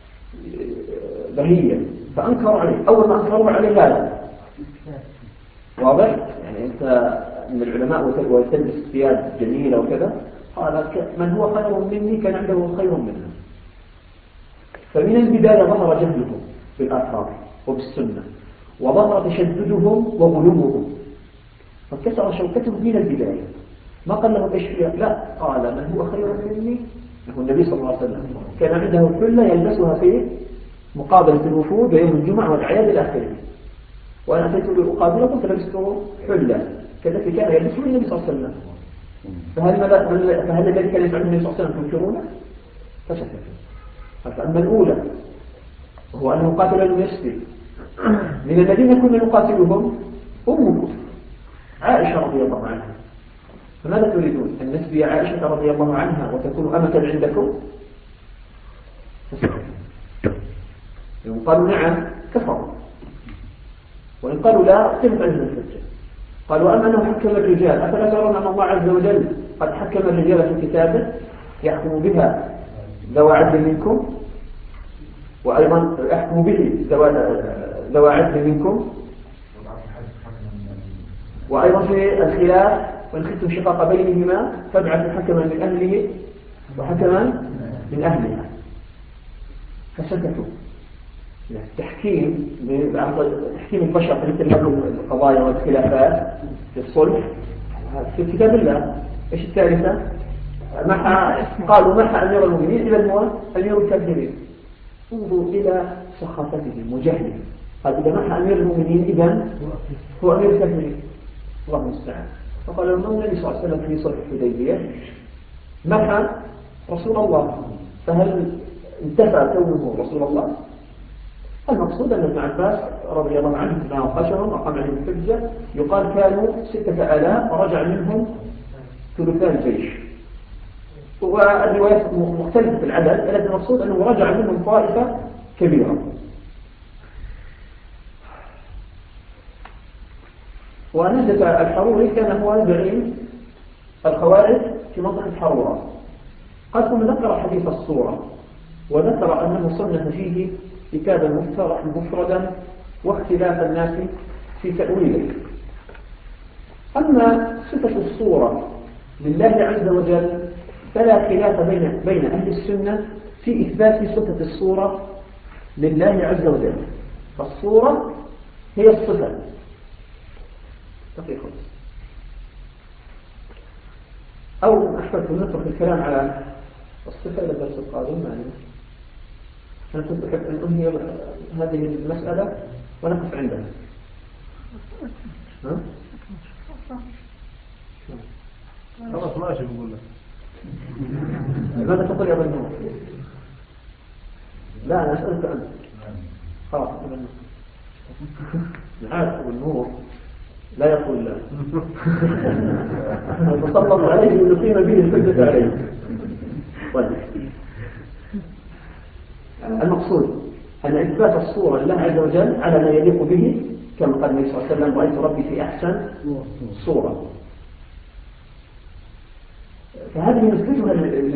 بهية فأنكروا عليه. أول ما أنكروا عليه هذا واضح، يعني أنت من العلماء وتلبس ثياب جميلة وكذا، قال: من هو خير مني كان عنده خير منه. فمن البداية ظهر جهلهم بالآثار وبالسنة، وظهر تشددهم وغلوهم، فكسر شوكتهم من البداية. ما قال لهم إيش فيها، لا، قال: من هو خير مني. هو النبي صلى الله عليه وسلم كان عنده حلة يلبسها في مقابلة الوفود ويوم الجمعة والأعياد إلى آخره، وأنا أتيت لأقابلكم فلبست حلة كالتي كان يلبسها النبي صلى الله عليه وسلم. فهل الذي كان يفعله النبي صلى الله عليه وسلم تنكرونه؟ فسكتوا. فأما الأولى هو أنه قاتل المسلم. من الذين كنا نقاتلهم أمكم عائشة رضي الله عنها، فماذا تريدون؟ أن نسبي عائشة رضي الله عنها وتكون أمة عندكم؟ إن قالوا نعم كفروا، وإن قالوا لا اختلف عليهم الحجة. قالوا: أما أنه حكم الرجال، أفلا ترون أن الله عز وجل قد حكم الرجال في كتابه يحكم بها ذوى عدل منكم، وأيضا يحكم به ذوى عدل منكم، وأيضا في الخلاف: وإن خفتم شقاق بينهما فابعثوا حكما من أهله وحكما من أهلها. فسكتوا. تحكيم البشر في مثل هذه القضايا والخلافات في الصلح في كتاب الله. ايش الثالثة؟ قالوا: محى أمير المؤمنين، إذا هو أمير الكافرين. انظروا إلى سخافتهم وجهلهم. قال: إذا محى أمير المؤمنين إذا هو أمير الكافرين. الله المستعان. فقال لهم النبي صلى الله عليه وسلم في صلح الحديبية: محى رسول الله، فهل انتفى كونه رسول الله؟ المقصود أن ابن عباس رضي الله عنه ناقشهم وقام عليهم الحجة. يقال كانوا 6000 ورجع منهم ثلثاء الجيش، والروايات مختلفة في العدد، لكن المقصود أنه رجع منهم طائفة كبيرة. ونجد الحروري كان هو زعيم الخوارج في منطقة حرورة. قد ذكر حديث الصورة، وذكر أنه صنف فيه كتابا مفردا واختلاف الناس في تأويله. أما صفة الصورة لله عز وجل فلا خلاف بين أهل السنة في إثبات صفة الصورة لله عز وجل. فالصورة هي الصفة. أو أحببت نترك الكلام على الصفة إلى الدرس القادم. أنا كنت أحب أن أنهي هذه المسألة ونقف عندها. خلاص ماشي بقول لك. ماذا تقول يا ابن نور؟ لا أنا أسألك أنت. خلاص عارف ابن نور لا يقول لا. نتسلط عليه ونقيم به الحجة عليه. المقصود أن إثبات الصورة لله عز وجل على ما يليق به، كما قال النبي صلى الله عليه وسلم: رأيت ربي في أحسن صورة. فهذه نثبتها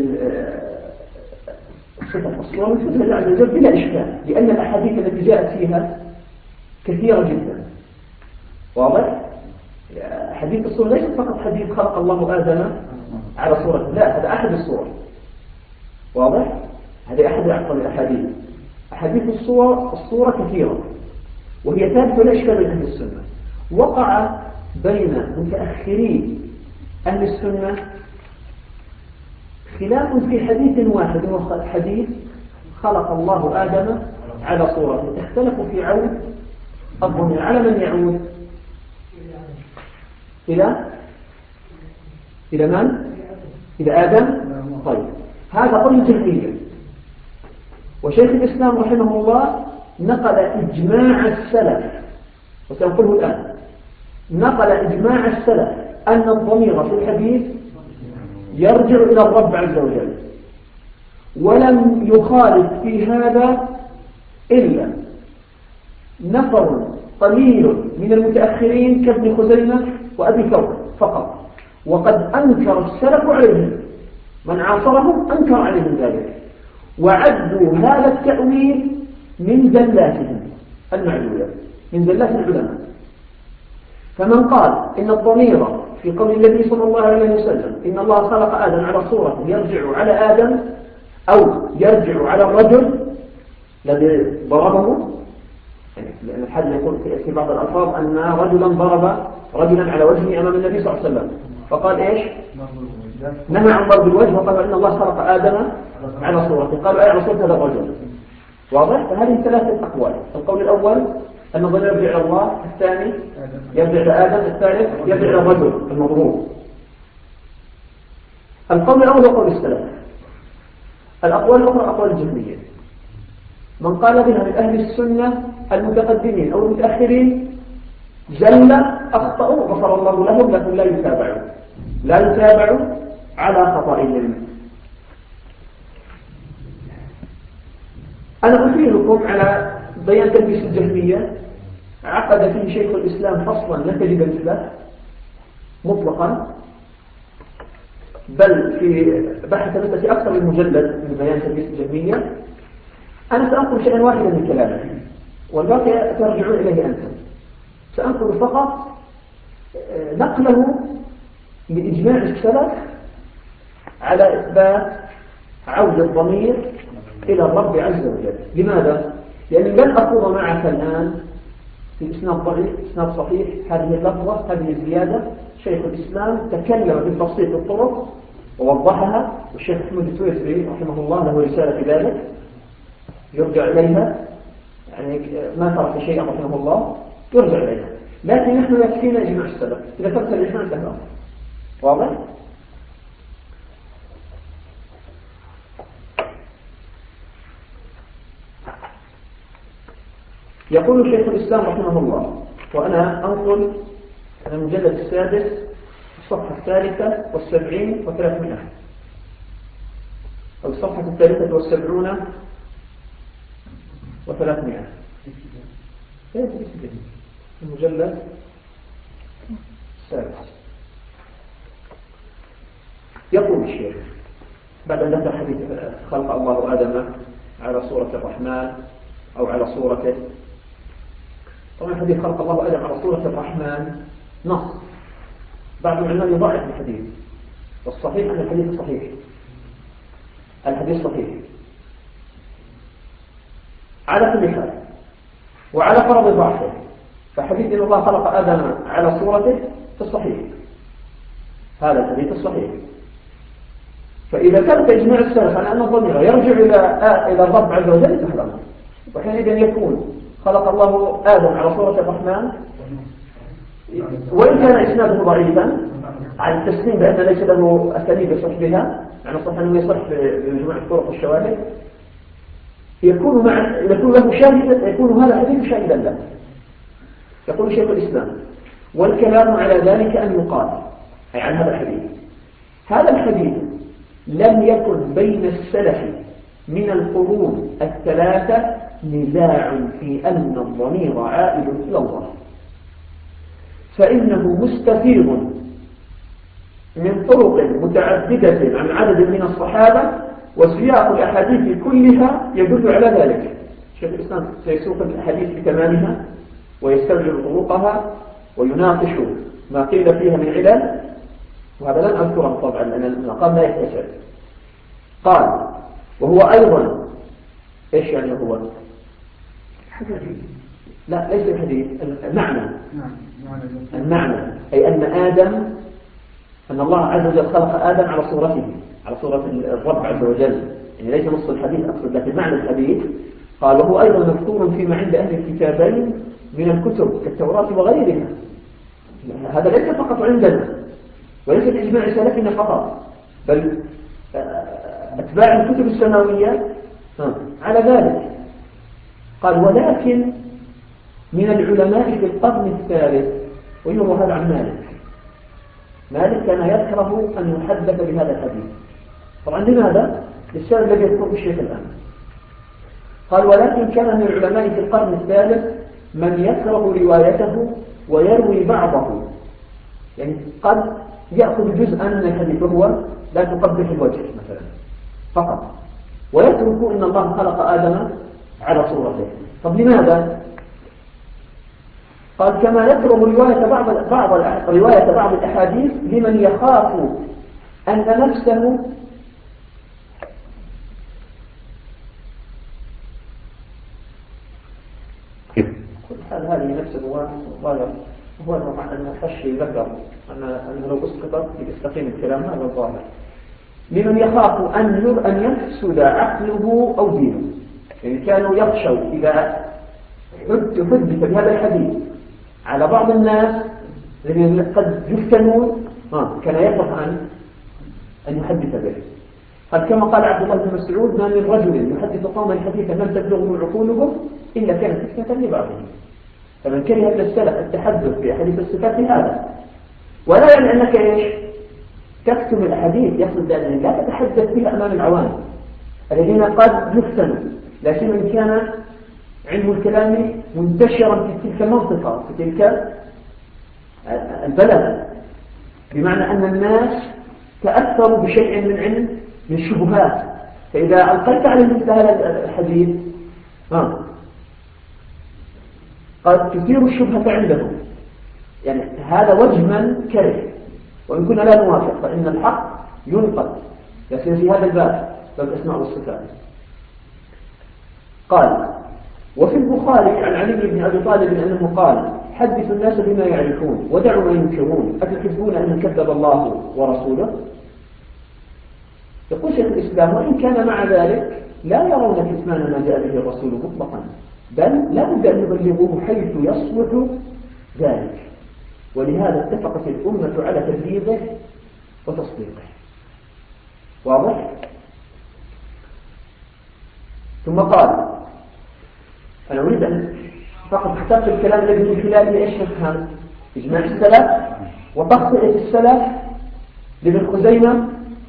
صفة الصورة نثبتها لله عز وجل بلا إشكال، لأن الأحاديث التي جاءت فيها كثيرة جدا. واضح؟ حديث الصورة ليس فقط حديث خلق الله آدم على صورة، لا، هذا أحد الصور. واضح؟ هذه أحد الأحاديث. أحاديث الصورة كثيرة، وهي ثابتة لا إشكال بين أهل السنة. وقع بين متأخرين أهل السنة خلاف في حديث واحد وهو حديث خلق الله آدم على صورته. اختلفوا في عود الضمير على من يعود؟ إلى من؟ إلى آدم. طيب هذا قول الجهمية، وشيخ الإسلام رحمه الله نقل إجماع السلف، وسنقوله الآن، نقل إجماع السلف أن الضمير في الحديث يرجع إلى الرب عز وجل، ولم يخالف في هذا إلا نفر قليل من المتأخرين كابن خزيمة وأبي ثور فقط، وقد أنكر السلف عليهم، من عاصرهم أنكر عليهم ذلك، وعدوا هذا التأويل من زلاتهم المعلولة، من زلات العلماء. فمن قال إن الضمير في قول النبي صلى الله عليه وسلم إن الله خلق آدم على صورته يرجع على آدم أو يرجع على الرجل الذي ضربه، يعني لأن الحد يقول في بعض الألفاظ أن رجلا ضرب رجلا على وجهه أمام النبي صلى الله عليه وسلم، فقال إيش؟ نهى عن ضرب الوجه، وقال إن الله خلق آدم على صورته، قالوا أي على صورة هذا الرجل. واضح؟ فهذه ثلاثة أقوال. القول الأول أن الضمير يرجع إلى الله، الثاني يرجع إلى آدم، الثالث يرجع إلى الرجل المضروب. القول الأول هو قول السلف. الأقوال الأخرى أقوال الجهمية. من قال بها من أهل السنة المتقدمين أو المتأخرين جل أخطأوا غفر الله لهم، لكن لا يتابعوا على خطئهم. أنا أشيركم على بيان تلبيس الجهمية، عقد فيه شيخ الإسلام فصلا لا تجد مثله مطلقا، بل في بحث في أكثر من مجلد من بيان تلبيس الجهمية. أنا سأنقل شيئا واحدا من كلامه والباقي ترجعون إليه أنتم. سأنقل فقط نقله لإجماع السلف على إثبات عودة الضمير إلى الرب عز وجل. لماذا؟ لأن لن أقول معك الآن في إسناد ضعيف إسناد صحيح هذه اللفظة هذه الزيادة. شيخ الإسلام تكلم بالتفصيل في الطرق ووضحها، والشيخ محمود التويسري رحمه الله له رسالة في ذلك يرجع إليها، يعني ما ترك شيئا رحمه الله يرجع إليها. لكن نحن يكفينا إجماع السلف، إذا ترك الإجماع انتهى. واضح؟ يقول شيخ الإسلام رحمه الله، وأنا أنقل المجلد السادس الصفحة 73 و300 أو الصفحة 73 و300 المجلد السادس. يقول الشيخ بعد أن ذكر حديث خلق الله آدم على صورة الرحمن أو على صورته. طبعا حديث خلق الله آدم على صورة الرحمن نص، بعض العلماء يضاعف الحديث، والصحيح أن الحديث صحيح، الحديث صحيح على كل حال وعلى فرض ضعفه. فحديث إن الله خلق آدم على صورته في الصحيح، هذا الحديث الصحيح. فإذا كانت إجماع السلف على أن الضمير يرجع إلى الرب عز وجل فهذا، وحينئذ يكون خلق الله آدم على صورة الرحمن، وإن كان إسناده ضعيفا على التسليم بأن ليس له أساليب يصح بها، يعني صح أنه يصح بمجموعة الطرق والشواهد، يكون له شاهدا، يكون هذا الحديث شاهدا له. يقول شيخ الإسلام والكلام على ذلك أن يقال أي عن هذا الحديث، هذا الحديث لم يكن بين السلف من القرون الثلاثة نزاع في أن الضمير عائد إلى الله، فإنه مستفيض من طرق متعددة عن عدد من الصحابة، وسياق الأحاديث كلها يدل على ذلك. شيخ الإسلام سيسوق الأحاديث بتمامها ويستوجب طرقها ويناقش ما قيل فيها من علل، وهذا لن أذكره طبعا لأن المقام لا يتسع. قال وهو أيضا إيش يعني هو؟ لا ليس الحديث، المعنى أي أن الله عز وجل خلق آدم على صورته، على صورة الرب عز وجل، يعني ليس نص الحديث أقصد لكن معنى الحديث. قال وهو أيضا مذكور فيما عند أهل الكتابين من الكتب كالتوراة وغيرها. هذا ليس فقط عندنا وليس بإجماع سلفنا فقط، بل أتباع الكتب السماوية على ذلك. قال ولكن من العلماء في القرن الثالث، ويروى هذا عن مالك كان يكره أن يحدث بهذا الحديث. طبعا لماذا؟ للسبب الذي يذكره الشيخ الآن. قال ولكن كان من العلماء في القرن الثالث من يكره روايته ويروي بعضه، يعني قد يأخذ جزءا من الحديث وهو لا تقبح الوجه مثلا فقط، ويترك إن الله خلق آدم على صورته. طب لماذا؟ قال كما يكره رواية بعض الأحاديث لمن يخاف أن نفسه هذه نفسه هو أن خشي ذكر أنه لو أسقطت يستقيم الكلام، هذا الظاهر. لمن يخاف أن يفسد عقله أو دينه، يعني كانوا يخشوا إذا حدث بهذا الحديث على بعض الناس الذين قد يفتنون كان يخاف أن يحدث به. قال كما قال عبد الله بن مسعود ما من رجل يحدث قوما حديثا لم تبلغه عقولهم إلا كانت فتنة لبعضهم. فمن كره من السلف التحدث بأحاديث الصفات هذا، ولا يعني أنك تكتم الأحاديث، يقصد أن لا تتحدث بها أمام العوام الذين قد يفتنوا، لا سيما إن كان علم الكلام منتشرا في تلك المنطقة في تلك البلد، بمعنى أن الناس تأثروا بشيء من علم من الشبهات، فإذا ألقيت عليهم مثل هذا الحديث قد تثير الشبهة عندهم. يعني هذا وجه من كره، وإن كنا لا نوافق فإن الحق ينقل، لكن في هذا الباب الأسماء والصفات. قال وفي البخاري عن علي بن أبي طالب أنه قال حدثوا الناس بما يعرفون ودعوا ما ينكرون، أتحبون أن يكذب الله ورسوله؟ يقول شيخ الإسلام وإن كان مع ذلك لا يرون كتمان ما جاء به الرسول مطلقا، بل لا بد أن يبلغوه حيث يصلح ذلك، ولهذا اتفقت الأمة على تبليغه وتصديقه. واضح؟ ثم قال أنا أريد أن فقط اخترت الكلام الذي من خلاله إيش نفهم إجماع السلف وتخطئة السلف لابن خزيمة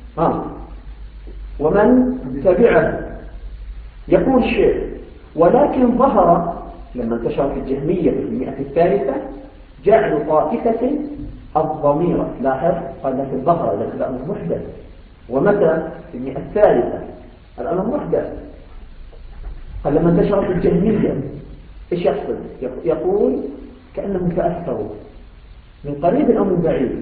ومن تبعه. يقول الشيخ ولكن ظهر لما انتشرت الجهمية في المئة الثالثة جعل طائفة الضمير، لاحظ قال لك الظهر لك الأمر محدث، ومتى في المئة الثالثة الأمر محدث. قال لما انتشرت الجهمية إيش يحصل؟ يقول كأنهم تأثروا من قريب أو من بعيد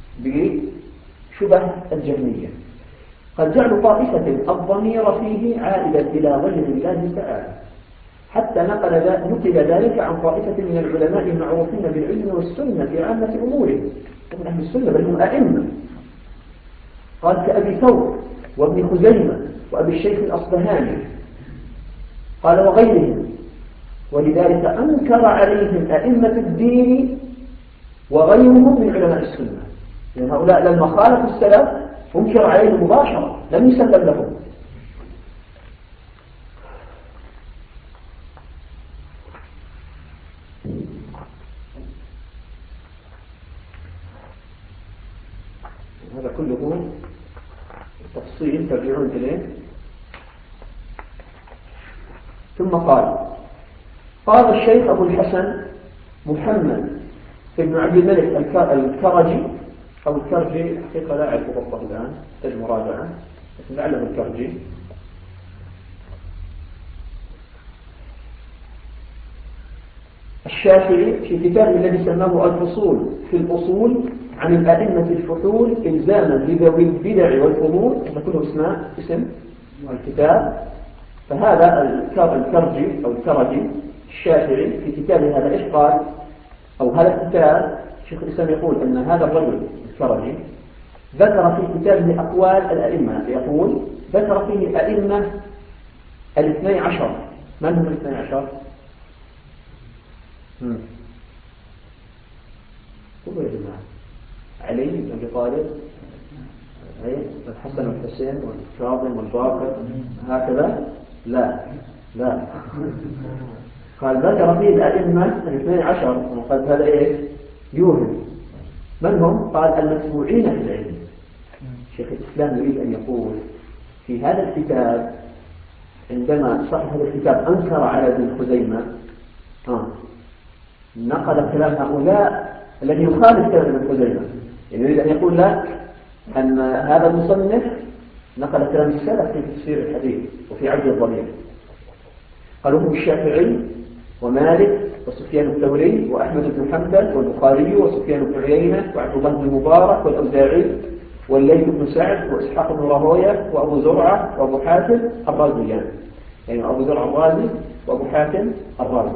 بشبه الجهمية. قد جعلوا طائفة الضمير فيه عائدا إلى غير الله تعالى، حتى نقل ذلك عن طائفة من العلماء المعروفين بالعلم والسنة في عامة أمورهم ومن أهل السنة بل هم أئمة. قال كأبي ثور وابن خزيمة وأبي الشيخ الأصبهاني قال وغيرهم، ولذلك أنكر عليهم أئمة الدين وغيرهم من علماء السنة، لأن هؤلاء لما خالفوا السلف أنكر عليهم مباشرة لم يسلم لهم. هذا كله تفصيل ترجعون إليه. ثم قال الشيخ أبو الحسن محمد بن عبد الملك الكرجي أو الكرجي، حقيقة لا أعرف ضبطه الآن، تجد مراجعة لكن لعله الكرجي. الشافعي في كتابه الذي سماه الفصول في الأصول عن الأئمة الفحول إلزاما لذوي البدع والفضول، هذا كله اسم الكتاب. فهذا الكرجي أو الكرجي الشافعي في كتابه هذا إيش قال؟ أو هذا الكتاب شيخ الإسلام يقول أن هذا الرجل الكرجي ذكر في كتابه أقوال الأئمة، يقول ذكر فيه الأئمة 12. من هم 12؟ قولوا يا جماعة. علي بن أبي طالب، الحسن والحسين والكاظم والباقر، هكذا؟ لا. قال ذكر فيه الأئمة 12، وقال هذا إيه؟ يوهم. من هم؟ قال المتبوعين في العلم. شيخ الإسلام يريد أن يقول في هذا الكتاب، عندما صاحب هذا الكتاب أنكر على ابن خزيمة، نقل كلام هؤلاء الذي يخالف كلام ابن خزيمة. يعني يريد أن يقول لك أن هذا المصنف نقل كلام السلف في تفسير الحديث وفي عبد الضمير. قالوا هم الشافعي ومالك وسفيان الثوري وأحمد بن حنبل والبخاري وسفيان بن عيينة وعبد الله بن المبارك والأوزاعي والليث بن سعد وإسحاق بن راهويه وأبو زرعة وأبو حاتم الرازيان. يعني أبو زرعة الرازي وأبو حاتم الرازي.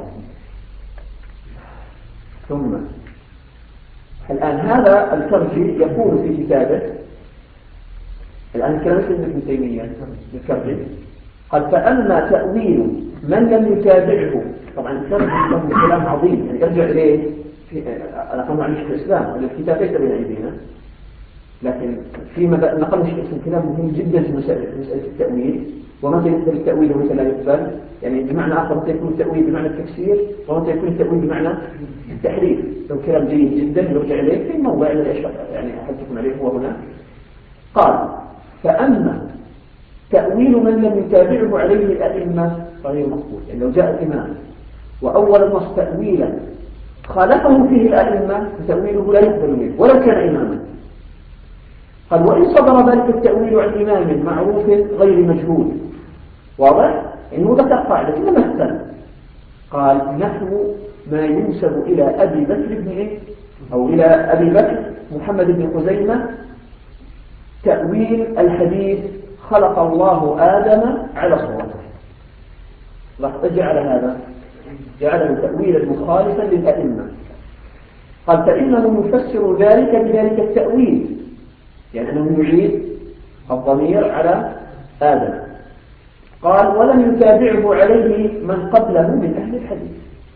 ثم الآن هذا الكرجي يقول في كتابه، الآن كلام ابن تيمية الكرجي، قال فأما تأويل من لم يتابعه، طبعا الكرجي له كلام عظيم يعني يرجع إليه أنا قام عن شيخ الإسلام الكتاب ليس بين أيدينا، لكن فيما نقل شيخ الإسلام كلام مهم جدا في مسألة التأويل، ومتى يقبل التأويل ومتى لا يقبل. يعني بمعنى آخر متى يكون التأويل بمعنى التفسير ومتى يكون التأويل بمعنى التحريف. لو كلام جيد جدا يرجع إليه في موضع يعني أحدثكم عليه هو هنا. قال فأما تأويل من لم يتابعه عليه الأئمة غير مقبول. يعني لو جاء الإمام وأول النص تأويلا خالفه فيه الأئمة فتأويله لا يقبل منه ولو كان إماما. قال وإن صدر ذلك التأويل عن إمام معروف غير مجهول، واضح؟ إنه ذكر قاعدة مثل، قال نحو ما ينسب إلى أبي بكر بن أو إلى أبي بكر محمد بن خزيمة تأويل الحديث خلق الله آدم على صورته. جعل هذا جعله تأويلا مخالفا للأئمة. قال فإنه يفسر ذلك بذلك التأويل، يعني أنه يعيد الضمير على آدم. قال ولم يتابعه عليه من قبله من أهل الحديث،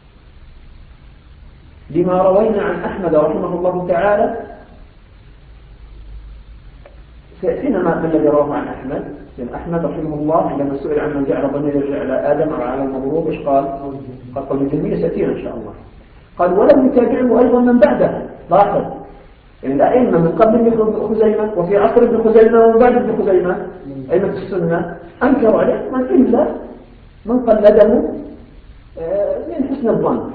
لما روينا عن أحمد رحمه الله تعالى. سيأتينا ما الذي رواه عن أحمد، لأن أحمد رحمه الله عندما سئل عن من جعل الضمير يرجع على آدم أو على المضروب إيش قال؟ قال قول جميل سيأتينا إن شاء الله. قال ولم يتابعه أيضا من بعده. لاحظ يعني الأئمة من قبل ابن خزيمة وفي عصر ابن خزيمة ومن بعد ابن خزيمة أئمة السنة أنكروا عليه من إلا من قلده من حسن الظن.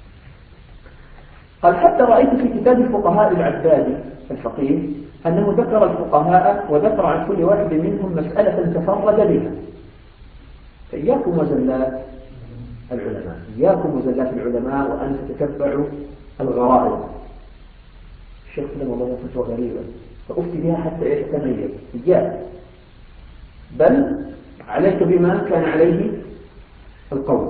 قال حتى رأيت في كتاب الفقهاء العبادي الفقيه أنه ذكر الفقهاء وذكر عن كل واحد منهم مسألة تفرد بها. فإياكم وزلات العلماء، إياكم وزلات العلماء وأن تتتبعوا الغرائب. الشيخ سلم والله فتوى غريبة فأفتي بها حتى يتميز، إياك بل عليك بما كان عليه القول.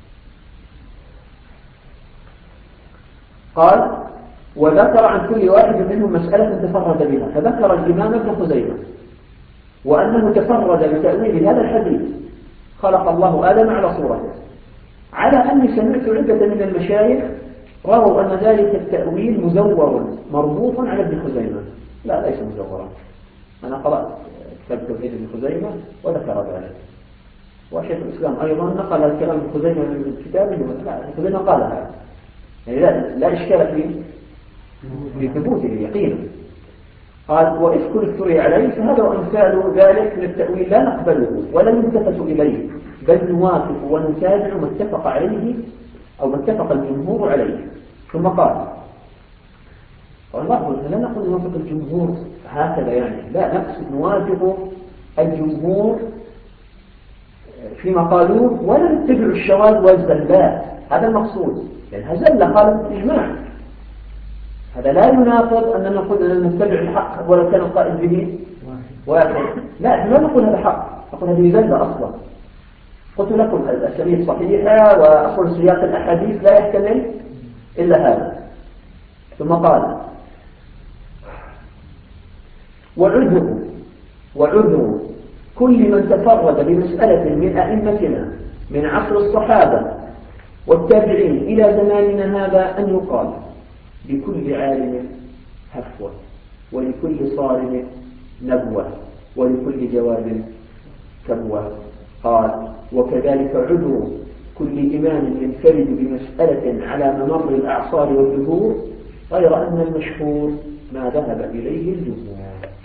قال وذكر عن كل واحد منهم مسألة تفرد بها، فذكر الإمام ابن خزيمة وأنه تفرد بتأويل هذا الحديث خلق الله آدم على صورته، على أني سمعت عدة من المشايخ رأوا أن ذلك التأويل مزور مربوط على ابن خزيمة. لا ليس مزورا، أنا قرأت كتاب توحيد ابن خزيمة وذكر ذلك، وشيخ الإسلام أيضا نقل الكلام ابن خزيمة من كتابه. لا ابن خزيمة قال هذا، يعني لا إشكال في ثبوته يقينا. قال وإذ كل افتري عليه فهذا وأمثال ذلك من التأويل لا نقبله ولا نلتفت إليه، بل نوافق ونتابع ما اتفق عليه أو ما اتفق الجمهور عليه. ثم قال والله لا نقول نوافق الجمهور هكذا، يعني لا نقصد نوافق الجمهور فيما قالوه ولا نتبع الشواذ والزلات، هذا المقصود. لأن هزل خالف الإجماع، هذا لا يناقض أننا نقول أننا نتبع الحق ولو كان القائل به واحد. لا لا نقول هذا حق، نقول هذه زلة أصلا. قلت لكم الأسانيد صحيحة وأقول سياق الأحاديث لا يحتمل إلا هذا. ثم قال وعذر كل من تفرد بمسألة من أئمتنا من عصر الصحابة والتابعين إلى زماننا هذا أن يقال لكل عالم هفوة ولكل صارم نبوة ولكل جواب كبوة. قال وكذلك عذر كل إمام ينفرد بمسألة على ممر الأعصار والدهور غير أن المشهور ما ذهب إليه الجمهور.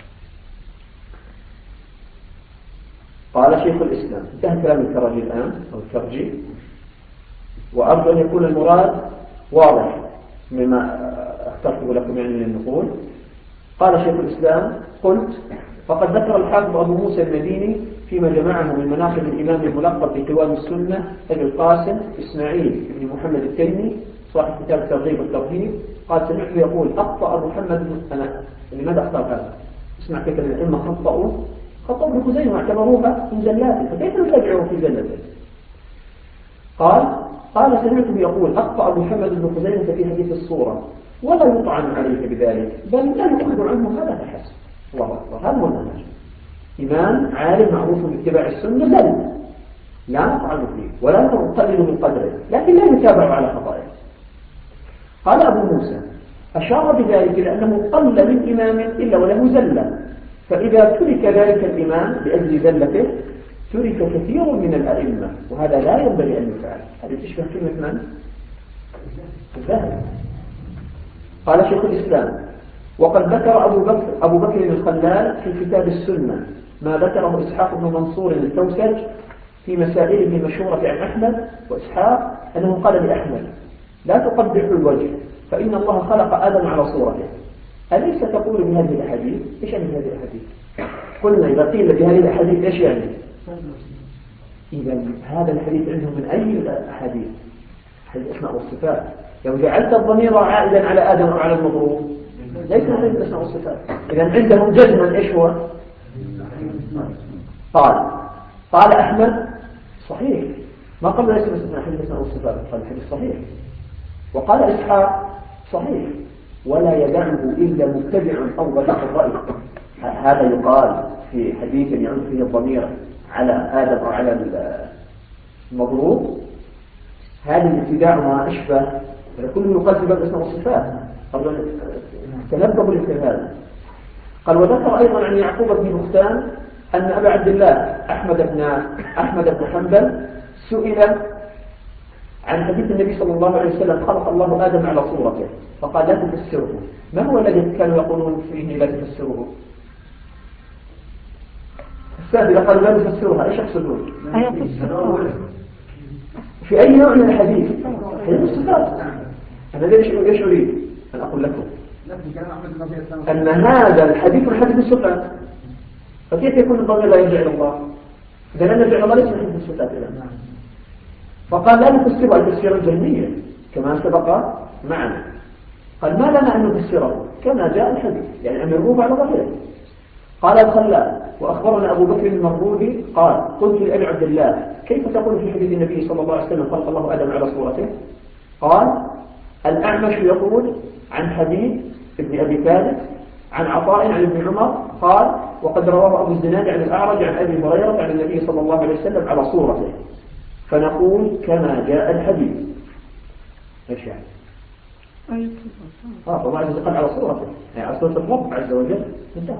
قال شيخ الإسلام انتهى كلام الكرجي الآن أو الكرجي، وأرجو أن يكون المراد واضح مما اخترته لكم يعني من النقول. قال شيخ الإسلام قلت فقد ذكر الحافظ أبو موسى المديني فيما جمعه من مناقب الإمام الملقب بقوام السنة أبي القاسم إسماعيل بن محمد التيمي صاحب كتاب الترغيب والترهيب، قال سمعته يقول أخطأ محمد أنا لماذا أخطأ هذا؟ اسمع كيف الأئمة خطأوا ابن خزيمة واعتبروها من زلاته، فكيف نتبعه في زلته؟ قال سمعته يقول أخطأ محمد بن خزيمة في حديث الصورة ولا يطعن عليه بذلك بل لا يؤخذ عنه هذا فحسب. الله أكبر، هذا هو المنهج. إمام عالم معروف باتباع السنة لا نطعن فيه ولا نقلل من قدره، لكن لا نتابع على خطائه. قال أبو موسى أشار بذلك لأنه قل من إمام إلا وله زلة، فإذا ترك ذلك الإمام لأجل زلته ترك كثير من الأئمة، وهذا لا ينبغي أن يفعل. هذه تشبه كلمة من؟ الذهبي. قال شيخ الإسلام وقد ذكر أبو بكر الخلال في كتاب السنة ما ذكره إسحاق بن منصور التوسج في مسائله المشهورة عن أحمد وإسحاق أنه قال لأحمد لا تقبح الوجه فإن الله خلق آدم على صورته. أليس تقول بهذه الأحاديث؟ إيش يعني هذه الأحاديث؟ قلنا إذا قيل بهذه الأحاديث إيش يعني؟ إذا هذا الحديث عندهم من أي الأحاديث؟ حديث الأسماء والصفات. لو جعلت الضمير عائدا على آدم أو على المضروب ليس حديث الأسماء والصفات. إذا عندهم جزما إيش هو؟ قال أحمد صحيح ما قبل ليس حديث الأسماء والصفات، قال الحديث صحيح. وقال إسحاق صحيح ولا يدعه إلا مبتدع أو ضليع الرأي. هذا يقال في حديث يعود فيه الضمير على آدم أو على المضروب، هذا الابتداع ما أشبه كله يقال في باب الأسماء والصفات. تنبهوا لهذا. قال وذكر أيضا عن يعقوب بن بختان أن أبا عبد الله أحمد بن حنبل سئل عن حديث النبي صلى الله عليه وسلم خلق الله آدم على صورته فقال لا تفسره. ما هو الذي كانوا يقولون فيه لا تفسره؟ السادة قالوا لا تفسرها ايش يقصدون؟ في أي نوع من الحديث؟ حديث الصفات. أنا ايش أريد أن أقول لكم؟ أن هذا الحديث من حديث الصفات، فكيف يكون الضمير لا يرجع إلى الله؟ إذا لم يرجع إلى الله ليس من حديث الصفات. فقال لا نفسره التفسير الجهمية كما سبق معنا. قال ما لنا أن نفسره كما جاء الحديث يعني أن نروه على ظهره. قال الخلال وأخبرنا أبو بكر المرودي قال قلت لأبي عبد الله كيف تقول في حديث النبي صلى الله عليه وسلم خلق الله آدم على صورته؟ قال الأعمش يقول عن حديث ابن أبي ثابت عن عطاء عن ابن عمر قال وقد رواه أبو الزناد عن الأعرج عن أبي هريرة عن النبي صلى الله عليه وسلم على صورته، فنقول كما جاء الحديث. ايش يعني؟ فما عز وجل على صورته يعني على صورة الرب عز وجل انتهى.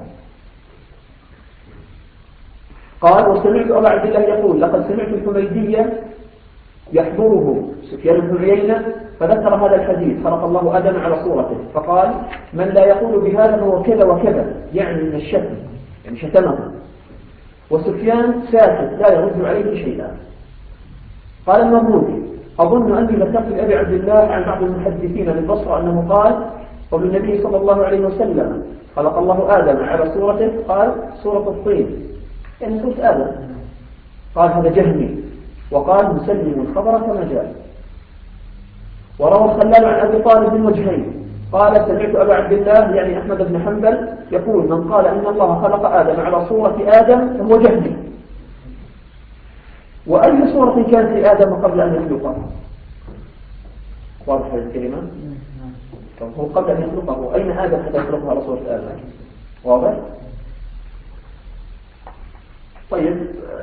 قال وسمعت أبا عبد الله يقول لقد سمعت الحميدية يحضره سفيان بن عيينة فذكر هذا الحديث خلق الله آدم على صورته فقال من لا يقول بهذا هو كذا وكذا يعني من الشتم يعني شتمه، وسفيان ساكت لا يرد عليه شيئا. قال المرودي أظن أني ذكرت لأبي عبد الله عن بعض المحدثين بالبصرة أنه قال قول النبي صلى الله عليه وسلم خلق الله آدم على صورته قال صورة الطين يعني صورة آدم. قال هذا جهمي وقال مسلم الخبر كما جاء. وروى الخلال عن أبي طالب من وجهين قال سمعت أبا عبد الله يعني أحمد بن حنبل يقول من قال إن الله خلق آدم على صورة آدم فهو جهمي. وأي صورة كانت لآدم قبل أن يخلقه؟ واضح هذه الكلمة؟ هو قبل أن يخلقه أين آدم حتى يخلقه على صورة آدم؟ واضح؟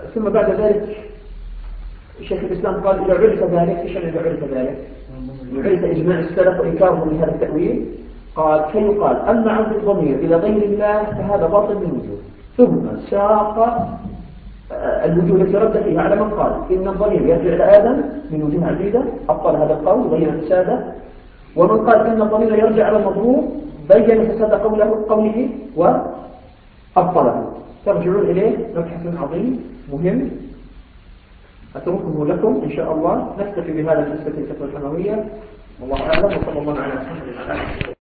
ثم بعد ذلك شيخ الإسلام قال إذا عرف ذلك، إيش إذا عرف ذلك؟ عرف إجماع السلف وإنكارهم لهذا التأويل. قال فيقال أما عود الضمير إلى غير الله فهذا باطل من وجوه. ثم ساق الوجوه التي رد فيها على من قال إن الضمير يرجع إلى آدم من وجوه عديدة، أبطل هذا القول وبين فساده. ومن قال إن الضمير يرجع على المضروب بين فساد قوله وأبطله. ترجعون إليه مبحث عظيم مهم أتركه لكم إن شاء الله. نكتفي بهذا في نسبة الفتوى الحموية، والله أعلم، وصلى الله على محمد وعلى آله.